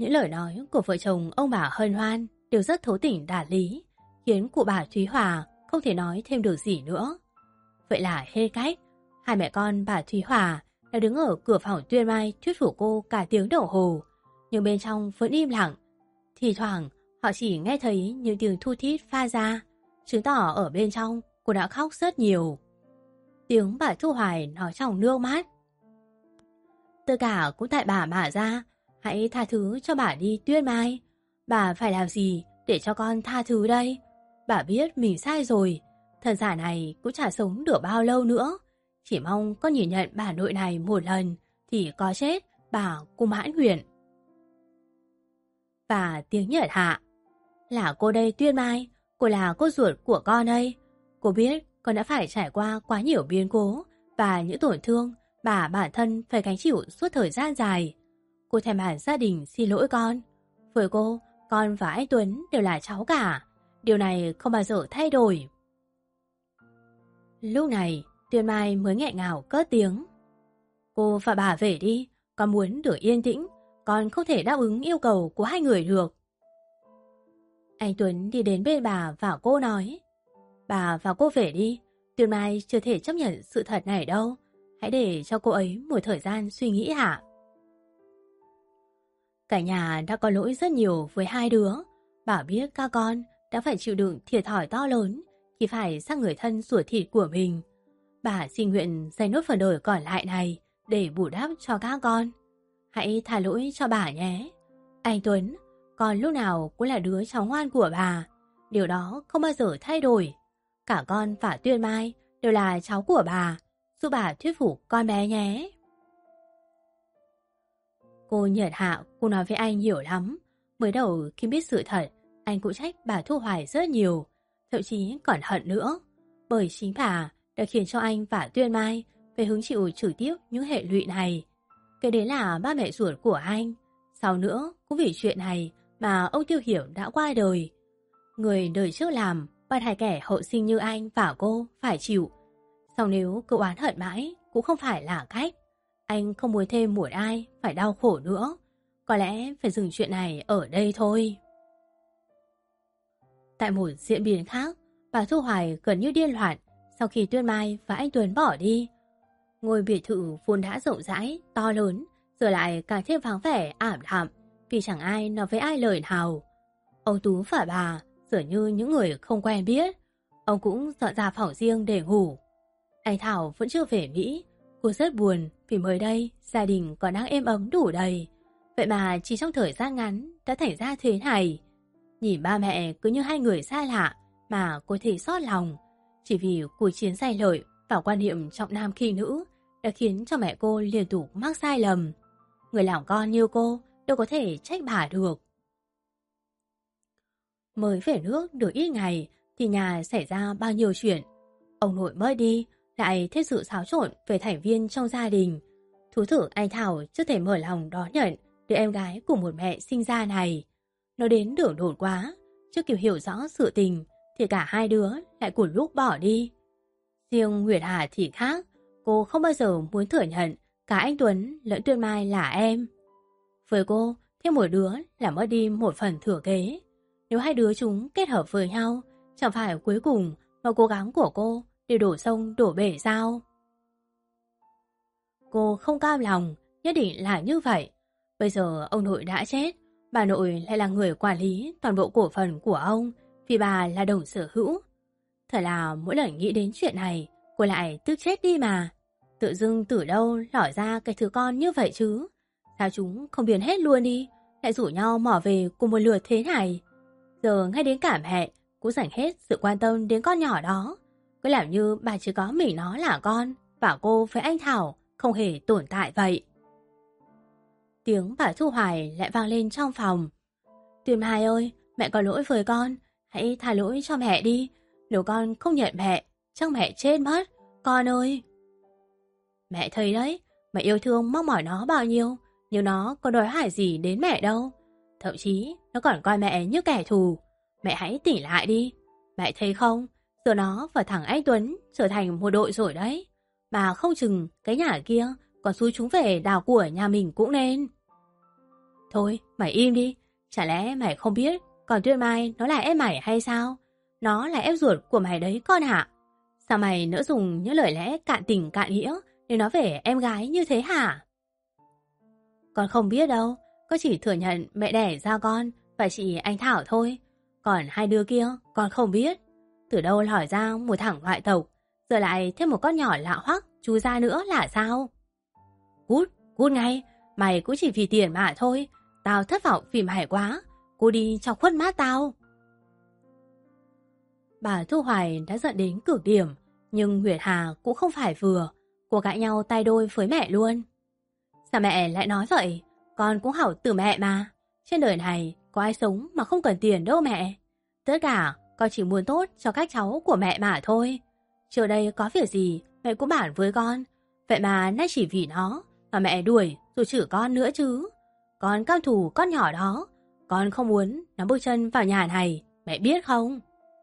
Những lời nói của vợ chồng ông bà Hân Hoan đều rất thấu tình đạt lý, khiến cụ bà Thúy Hòa không thể nói thêm được gì nữa. Vậy là hết cách, hai mẹ con bà Thúy Hòa đã đứng ở cửa phòng Tuyên Mai thuyết phục cô cả tiếng đồng hồ, nhưng bên trong vẫn im lặng. Thì thoảng họ chỉ nghe thấy những tiếng thu thít pha ra, chứng tỏ ở bên trong cô đã khóc rất nhiều. Tiếng bà Thu Hoài nói trong nước mắt: tất cả cũng tại bà mà ra, hãy tha thứ cho bà đi Tuyên Mai. Bà phải làm gì để cho con tha thứ đây? Bà biết mình sai rồi, thần giả này cũng chả sống được bao lâu nữa. Chỉ mong con nhìn nhận bà nội này một lần thì có chết bà cũng mãn nguyện. Và tiếng Nhật hạ: là cô đây Tuyên Mai, cô là cô ruột của con đây. Cô biết con đã phải trải qua quá nhiều biến cố và những tổn thương bà bản thân phải gánh chịu suốt thời gian dài. Cô thay mặt gia đình xin lỗi con. Với cô, con và anh Tuấn đều là cháu cả. Điều này không bao giờ thay đổi. Lúc này, Tuyên Mai mới nghẹn ngào cất tiếng: cô và bà về đi, con muốn được yên tĩnh, con không thể đáp ứng yêu cầu của hai người được. Anh Tuấn đi đến bên bà và cô nói: bà và cô về đi, Tuyên Mai chưa thể chấp nhận sự thật này đâu. Hãy để cho cô ấy một thời gian suy nghĩ hả? Cả nhà đã có lỗi rất nhiều với hai đứa. Bà biết các con đã phải chịu đựng thiệt thòi to lớn khi phải sang người thân ruột thịt của mình. Bà xin nguyện dành nốt phần đời còn lại này để bù đắp cho các con. Hãy tha lỗi cho bà nhé. Anh Tuấn, con lúc nào cũng là đứa cháu ngoan của bà. Điều đó không bao giờ thay đổi. Cả con và Tuyên Mai đều là cháu của bà. Giúp bà thuyết phục con bé nhé. Cô Nhật Hạ cũng nói với anh nhiều lắm. Mới đầu khi biết sự thật, anh cũng trách bà Thu Hoài rất nhiều, thậm chí còn hận nữa. Bởi chính bà đã khiến cho anh và Tuyên Mai phải hứng chịu trực tiếp những hệ lụy này. Cái đấy là ba mẹ ruột của anh. Sau nữa, cũng vì chuyện này mà ông Tiêu Hiểu đã qua đời. Người đời trước làm, bắt hai kẻ hậu sinh như anh và cô phải chịu. Sau nếu cứ oán hận mãi cũng không phải là cách. Anh không muốn thêm một ai phải đau khổ nữa. Có lẽ phải dừng chuyện này ở đây thôi. Tại một diễn biến khác, bà Thu Hoài gần như điên loạn sau khi Tuyên Mai và anh Tuấn bỏ đi. Ngôi biệt thự vốn đã rộng rãi, to lớn, giờ lại càng thêm vắng vẻ, ảm đạm vì chẳng ai nói với ai lời nào. Ông Tú và bà dường như những người không quen biết. Ông cũng dọn ra phòng riêng để ngủ. Anh Thảo vẫn chưa về Mỹ. Cô rất buồn vì mới đây gia đình còn đang êm ấm đủ đầy. Vậy mà chỉ trong thời gian ngắn đã thành ra thế này. Nhìn ba mẹ cứ như hai người xa lạ mà cô thấy xót lòng. Chỉ vì cuộc chiến giành lợi và quan niệm trọng nam khinh nữ đã khiến cho mẹ cô liên tục mắc sai lầm. Người làm con như cô đâu có thể trách bà được. Mới về nước được ít ngày thì nhà xảy ra bao nhiêu chuyện. Ông nội mất đi, lại thêm sự xáo trộn về thành viên trong gia đình. Thú thử anh Thảo chưa thể mở lòng đón nhận đứa em gái của một mẹ sinh ra này. Nó đến đường đột quá, chưa kịp hiểu rõ sự tình thì cả hai đứa lại cùng lúc bỏ đi. Riêng Nguyệt Hà thì khác, cô không bao giờ muốn thừa nhận cả anh Tuấn lẫn Tuyên Mai là em. Với cô, thêm một đứa là mất đi một phần thừa kế. Nếu hai đứa chúng kết hợp với nhau, chẳng phải cuối cùng mọi cố gắng của cô đều đổ sông đổ bể sao? Cô không cam lòng, nhất định là như vậy. Bây giờ ông nội đã chết, bà nội lại là người quản lý toàn bộ cổ phần của ông vì bà là đồng sở hữu. Thật là mỗi lần nghĩ đến chuyện này, cô lại tức chết đi mà. Tự dưng từ đâu lỏ ra cái thứ con như vậy chứ? Sao chúng không biến hết luôn đi, lại rủ nhau mò về cùng một lượt thế này? Giờ ngay đến cả mẹ cũng dành hết sự quan tâm đến con nhỏ đó. Cứ làm như bà chỉ có mình nó là con và cô với anh Thảo không hề tồn tại vậy. Tiếng bà Thu Hoài lại vang lên trong phòng. Tuyên Mai ơi, mẹ có lỗi với con, hãy tha lỗi cho mẹ đi. Nếu con không nhận mẹ, chắc mẹ chết mất, con ơi. Mẹ thấy đấy, mẹ yêu thương mong mỏi nó bao nhiêu, nhưng nó có đòi hỏi gì đến mẹ đâu. Thậm chí nó còn coi mẹ như kẻ thù. Mẹ hãy tỉnh lại đi. Mẹ thấy không, giờ nó và thằng anh Tuấn trở thành một đội rồi đấy. Mà không chừng cái nhà kia còn xúi chúng về đào của nhà mình cũng nên. Thôi, mày im đi. Chả lẽ mày không biết còn Tuyết Mai nó là em mày hay sao? Nó là em ruột của mày đấy con hả? Sao mày nỡ dùng những lời lẽ cạn tình cạn nghĩa để nói về em gái như thế hả? Con không biết đâu. Con chỉ thừa nhận mẹ đẻ ra con và chị anh Thảo thôi. Còn hai đứa kia con không biết. Từ đâu lòi ra một thằng ngoại tộc, giờ lại thêm một con nhỏ lạ hoắc chui ra nữa là sao? Cút, cút ngay. Mày cũng chỉ vì tiền mà thôi. Tao thất vọng vì mày quá. Cô đi cho khuất mắt tao. Bà Thu Hoài đã giận đến cực điểm, nhưng Nguyệt Hà cũng không phải vừa. Cô cãi nhau tay đôi với mẹ luôn. Sao mẹ lại nói vậy? Con cũng học từ mẹ mà. Trên đời này có ai sống mà không cần tiền đâu mẹ. Tất cả con chỉ muốn tốt cho các cháu của mẹ mà thôi. Trước đây có việc gì mẹ cũng bảo với con. Vậy mà nay chỉ vì nó mà mẹ đuổi rồi chửi con nữa chứ. Con căm thù con nhỏ đó. Con không muốn nó bước chân vào nhà này, mẹ biết không?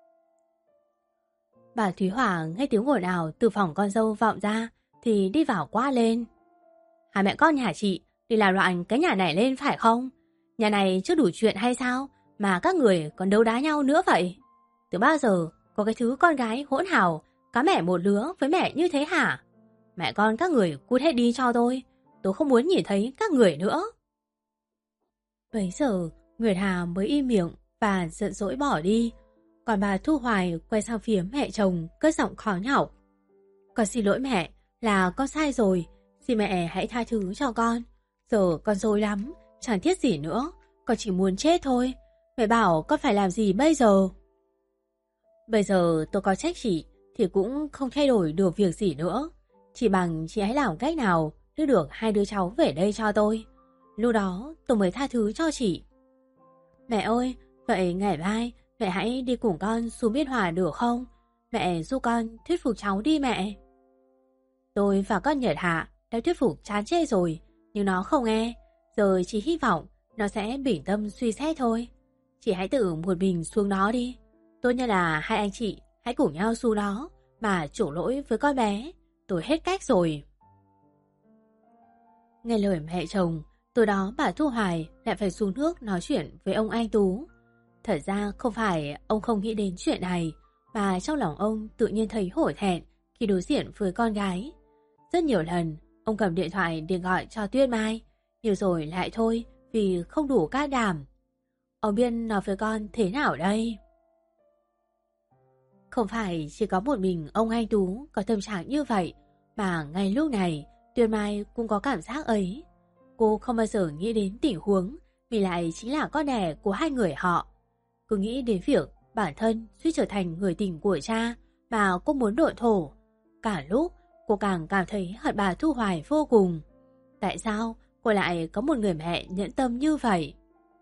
Bà Thúy Hòa nghe tiếng ồn ào từ phòng con dâu vọng ra thì đi vào quát lên. Hai mẹ con nhà chị đi làm loạn cái nhà này lên phải không? Nhà này chưa đủ chuyện hay sao mà các người còn đấu đá nhau nữa vậy? Từ bao giờ có cái thứ con gái hỗn hào cá mẻ một lứa với mẹ như thế hả? Mẹ con các người cút hết đi cho tôi không muốn nhìn thấy các người nữa. Bấy giờ Nguyệt Hà mới im miệng và giận dỗi bỏ đi. Còn bà Thu Hoài quay sang phía mẹ chồng cất giọng khó nhọc. Con xin lỗi mẹ, là con sai rồi. Xin mẹ hãy tha thứ cho con. Giờ con rối lắm, chẳng thiết gì nữa. Con chỉ muốn chết thôi. Mẹ bảo con phải làm gì bây giờ? Bây giờ tôi có trách chị thì cũng không thay đổi được việc gì nữa. Chỉ bằng chị hãy làm cách nào đưa được hai đứa cháu về đây cho tôi. Lúc đó tôi mới tha thứ cho chị. Mẹ ơi, vậy ngày mai mẹ hãy đi cùng con xuống Biên Hòa được không? Mẹ giúp con thuyết phục cháu đi mẹ. Tôi và con Nhật Hạ đã thuyết phục chán chê rồi, nhưng nó không nghe. Giờ chỉ hy vọng nó sẽ bình tâm suy xét thôi. Chị hãy tự một mình xuống đó đi. Tốt nhất là hai anh chị hãy cùng nhau xuống đó mà chủ lỗi với con bé. Tôi hết cách rồi. Nghe lời mẹ chồng, tối đó bà Thu Hoài lại phải xuống nước nói chuyện với ông Anh Tú. Thật ra không phải ông không nghĩ đến chuyện này, mà trong lòng ông tự nhiên thấy hổ thẹn khi đối diện với con gái. Rất nhiều lần, ông cầm điện thoại để gọi cho Tuyết Mai, nhưng rồi lại thôi vì không đủ can đảm. Ông biết nói với con thế nào đây? Không phải chỉ có một mình ông Anh Tú có tâm trạng như vậy, mà ngay lúc này Tuyết Mai cũng có cảm giác ấy. Cô không bao giờ nghĩ đến tình huống mình lại chính là con đẻ của hai người họ. Cứ nghĩ đến việc bản thân suýt trở thành người tình của cha mà cô muốn độn thổ. Cả lúc cô càng cảm thấy hận bà Thu Hoài vô cùng. Tại sao cô lại có một người mẹ nhẫn tâm như vậy?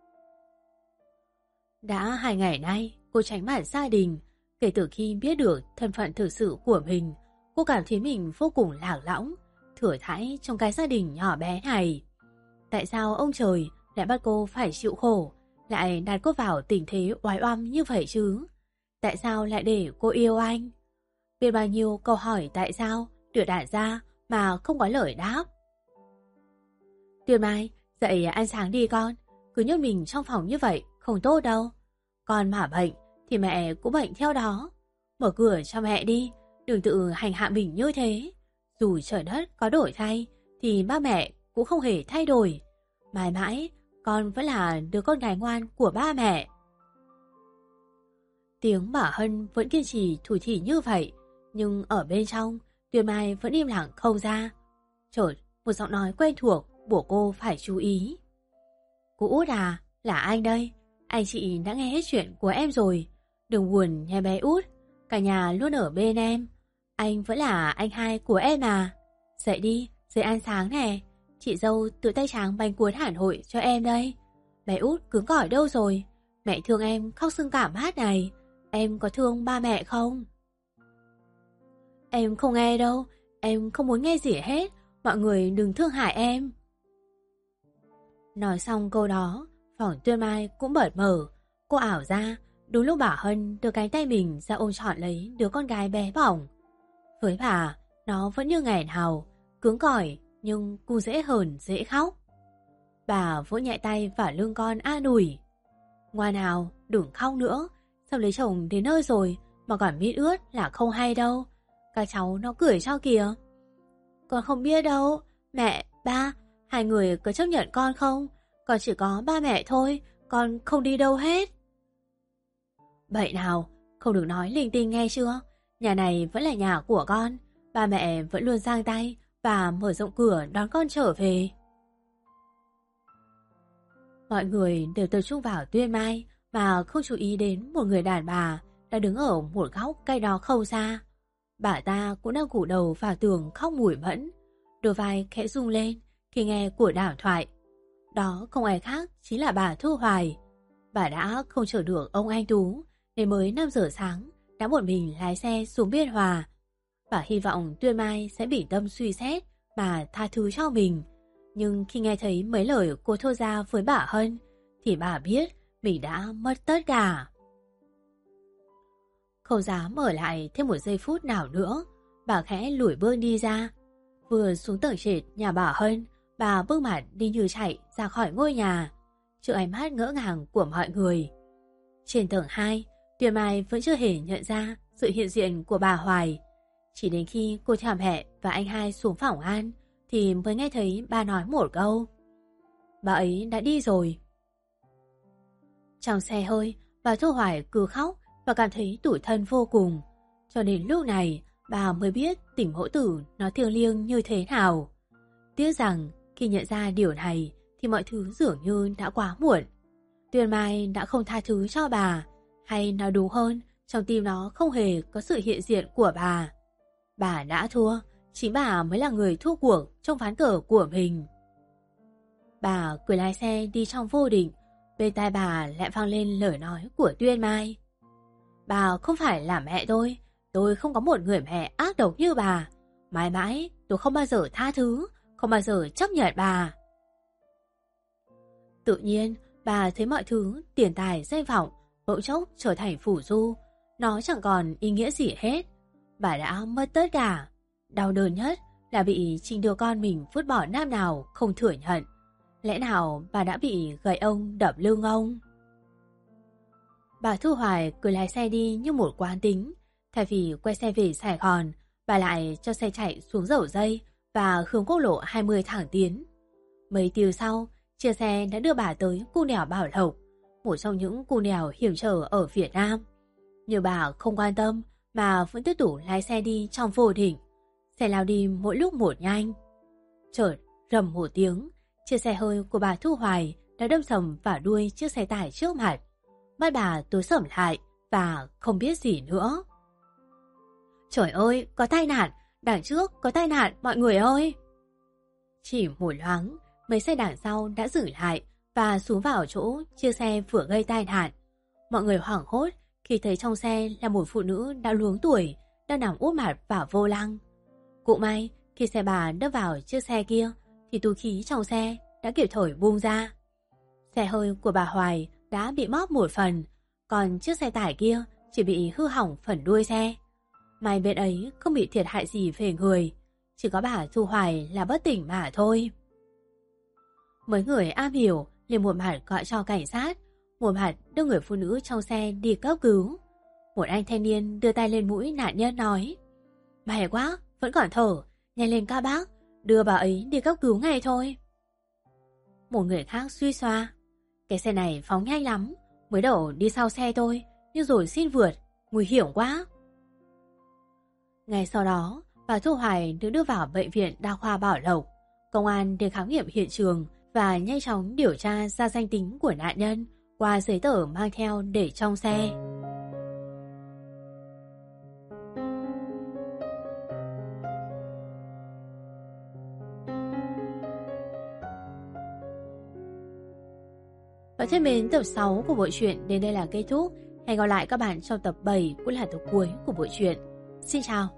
Đã 2 ngày nay cô tránh mặt gia đình. Kể từ khi biết được thân phận thực sự của mình, cô cảm thấy mình vô cùng lạc lõng, thửa thãi trong cái gia đình nhỏ bé này. Tại sao ông trời lại bắt cô phải chịu khổ, lại đặt cô vào tình thế oái oăm như vậy chứ? Tại sao lại để cô yêu anh? Biết bao nhiêu câu hỏi tại sao được đặt ra mà không có lời đáp. Tuyết Mai, dậy ăn sáng đi con. Cứ nhốt mình trong phòng như vậy không tốt đâu. Con mà bệnh thì mẹ cũng bệnh theo đó. Mở cửa cho mẹ đi, đừng tự hành hạ mình như thế. Dù trời đất có đổi thay thì ba mẹ cũng không hề thay đổi. Mãi mãi con vẫn là đứa con gái ngoan của ba mẹ. Tiếng bà Hân vẫn kiên trì thủ thỉ như vậy, nhưng ở bên trong Tuyết Mai vẫn im lặng không ra. Chợt một giọng nói quen thuộc buộc cô phải chú ý. Cô Út à, là anh đây. Anh chị đã nghe hết chuyện của em rồi. Đừng buồn nha bé Út, cả nhà luôn ở bên em. Anh vẫn là anh hai của em à. Dậy đi, dậy ăn sáng nè. Chị dâu tự tay tráng bánh cuốn Hà Nội cho em đây. Bé Út cứng cỏi đâu rồi? Mẹ thương em khóc sưng cảm hát này. Em có thương ba mẹ không? Em không nghe đâu. Em không muốn nghe gì hết. Mọi người đừng thương hại em. Nói xong câu đó, phòng Tuyết Mai cũng bật mở. Cô ảo ra, đúng lúc bà Hân đưa cánh tay mình ra ôm trọn lấy đứa con gái bé bỏng. Với bà, nó vẫn như ngày nào, cứng cỏi nhưng cũng dễ hờn dễ khóc. Bà vỗ nhẹ tay vào lưng con an ủi. Ngoan nào, đừng khóc nữa. Sắp lấy chồng đến nơi rồi mà còn mít ướt là không hay đâu. Các cháu nó cười cho kìa. Con không biết đâu. Mẹ, ba, hai người có chấp nhận con không? Con chỉ có ba mẹ thôi, con không đi đâu hết. Vậy nào, không được nói linh tinh nghe chưa? Nhà này vẫn là nhà của con. Ba mẹ vẫn luôn giang tay và mở rộng cửa đón con trở về. Mọi người đều tập trung vào Tuyên Mai mà không chú ý đến một người đàn bà đã đứng ở một góc cách đó không xa. Bà ta cũng đang củ đầu vào tường khóc mủi mẫn, đôi vai khẽ rung lên khi nghe cuộc đàm thoại. Đó không ai khác chính là bà Thu Hoài. Bà đã không chờ được ông anh Tú nên mới 5 giờ sáng đã một mình lái xe xuống Biên Hòa. Bà hy vọng Tuyên Mai sẽ bình tâm suy xét mà tha thứ cho mình. Nhưng khi nghe thấy mấy lời cô thốt ra với bà Hân thì bà biết mình đã mất tất cả. Không dám ở lại thêm một giây phút nào nữa, bà khẽ lủi bước đi ra. Vừa xuống tầng trệt nhà bà Hân, bà bước mặt đi như chạy ra khỏi ngôi nhà, trước ánh mắt ngỡ ngàng của mọi người. Trên tầng 2, Tuyên Mai vẫn chưa hề nhận ra sự hiện diện của bà Hoài. Chỉ đến khi cô theo mẹ và anh hai xuống phòng ăn thì mới nghe thấy bà nói một câu. Bà ấy đã đi rồi. Trong xe hơi, bà Thu Hoài cứ khóc và cảm thấy tủi thân vô cùng. Cho đến lúc này, bà mới biết tình mẫu tử nó thiêng liêng như thế nào. Tiếc rằng khi nhận ra điều này thì mọi thứ dường như đã quá muộn. Tuyên Mai đã không tha thứ cho bà, hay nói đúng hơn, trong tim nó không hề có sự hiện diện của bà. Bà đã thua, chính bà mới là người thua cuộc trong ván cờ của mình. Bà cười lái xe đi trong vô định, bên tai bà lại vang lên lời nói của Tuyên Mai. Bà không phải là mẹ tôi không có một người mẹ ác độc như bà. Mãi mãi tôi không bao giờ tha thứ, không bao giờ chấp nhận bà. Tự nhiên bà thấy mọi thứ, tiền tài, danh vọng bỗng chốc trở thành phù du. Nó chẳng còn ý nghĩa gì hết. Bà đã mất tất cả. Đau đớn nhất là bị chính đứa con mình vứt bỏ năm nào không thừa nhận. Lẽ nào bà đã bị gậy ông đập lưng ông? Bà Thu Hoài cứ lái xe đi như một quán tính. Thay vì quay xe về Sài Gòn, bà lại cho xe chạy xuống Dầu Giây và hướng quốc lộ 20 thẳng tiến. Mấy tiếng sau, chiếc xe đã đưa bà tới cung đèo Bảo Lộc, một trong những cung đèo hiểm trở ở Việt Nam. Nhưng bà không quan tâm mà vẫn tiếp tục lái xe đi trong vô định. Xe lao đi mỗi lúc một nhanh. Chợt rầm một tiếng, chiếc xe hơi của bà Thu Hoài đã đâm sầm vào đuôi chiếc xe tải trước mặt. Mắt bà tối sầm lại và không biết gì nữa. Trời ơi, có tai nạn, đằng trước có tai nạn mọi người ơi. Chỉ một loáng, mấy xe đằng sau đã dừng lại và xuống vào chỗ chiếc xe vừa gây tai nạn. Mọi người hoảng hốt khi thấy trong xe là một phụ nữ đã luống tuổi, đang nằm úp mặt vào vô lăng. Cũng may khi xe bà đâm vào chiếc xe kia thì túi khí trong xe đã kịp thời bung ra. Xe hơi của bà Hoài đã bị móp một phần, còn chiếc xe tải kia chỉ bị hư hỏng phần đuôi xe. May bên ấy không bị thiệt hại gì về người, chỉ có bà Thu Hoài là bất tỉnh mà thôi. Mấy người am hiểu liền một mặt gọi cho cảnh sát, một mặt đưa người phụ nữ trong xe đi cấp cứu. Một anh thanh niên đưa tay lên mũi nạn nhân nói: May quá, vẫn còn thở, nhanh lên các bác, đưa bà ấy đi cấp cứu ngay thôi. Một người khác suy xoa: Cái xe này phóng nhanh lắm, mới đầu đi sau xe tôi, nhưng rồi xin vượt, nguy hiểm quá. Ngay sau đó, bà Thu Hoài được đưa vào bệnh viện Đa khoa Bảo Lộc. Công an đến khám nghiệm hiện trường và nhanh chóng điều tra ra danh tính của nạn nhân qua giấy tờ mang theo để trong xe. Và thân mến, tập 6 của bộ truyện đến đây là kết thúc. Hẹn gặp lại các bạn trong tập 7 cũng là tập cuối của bộ truyện. Xin chào!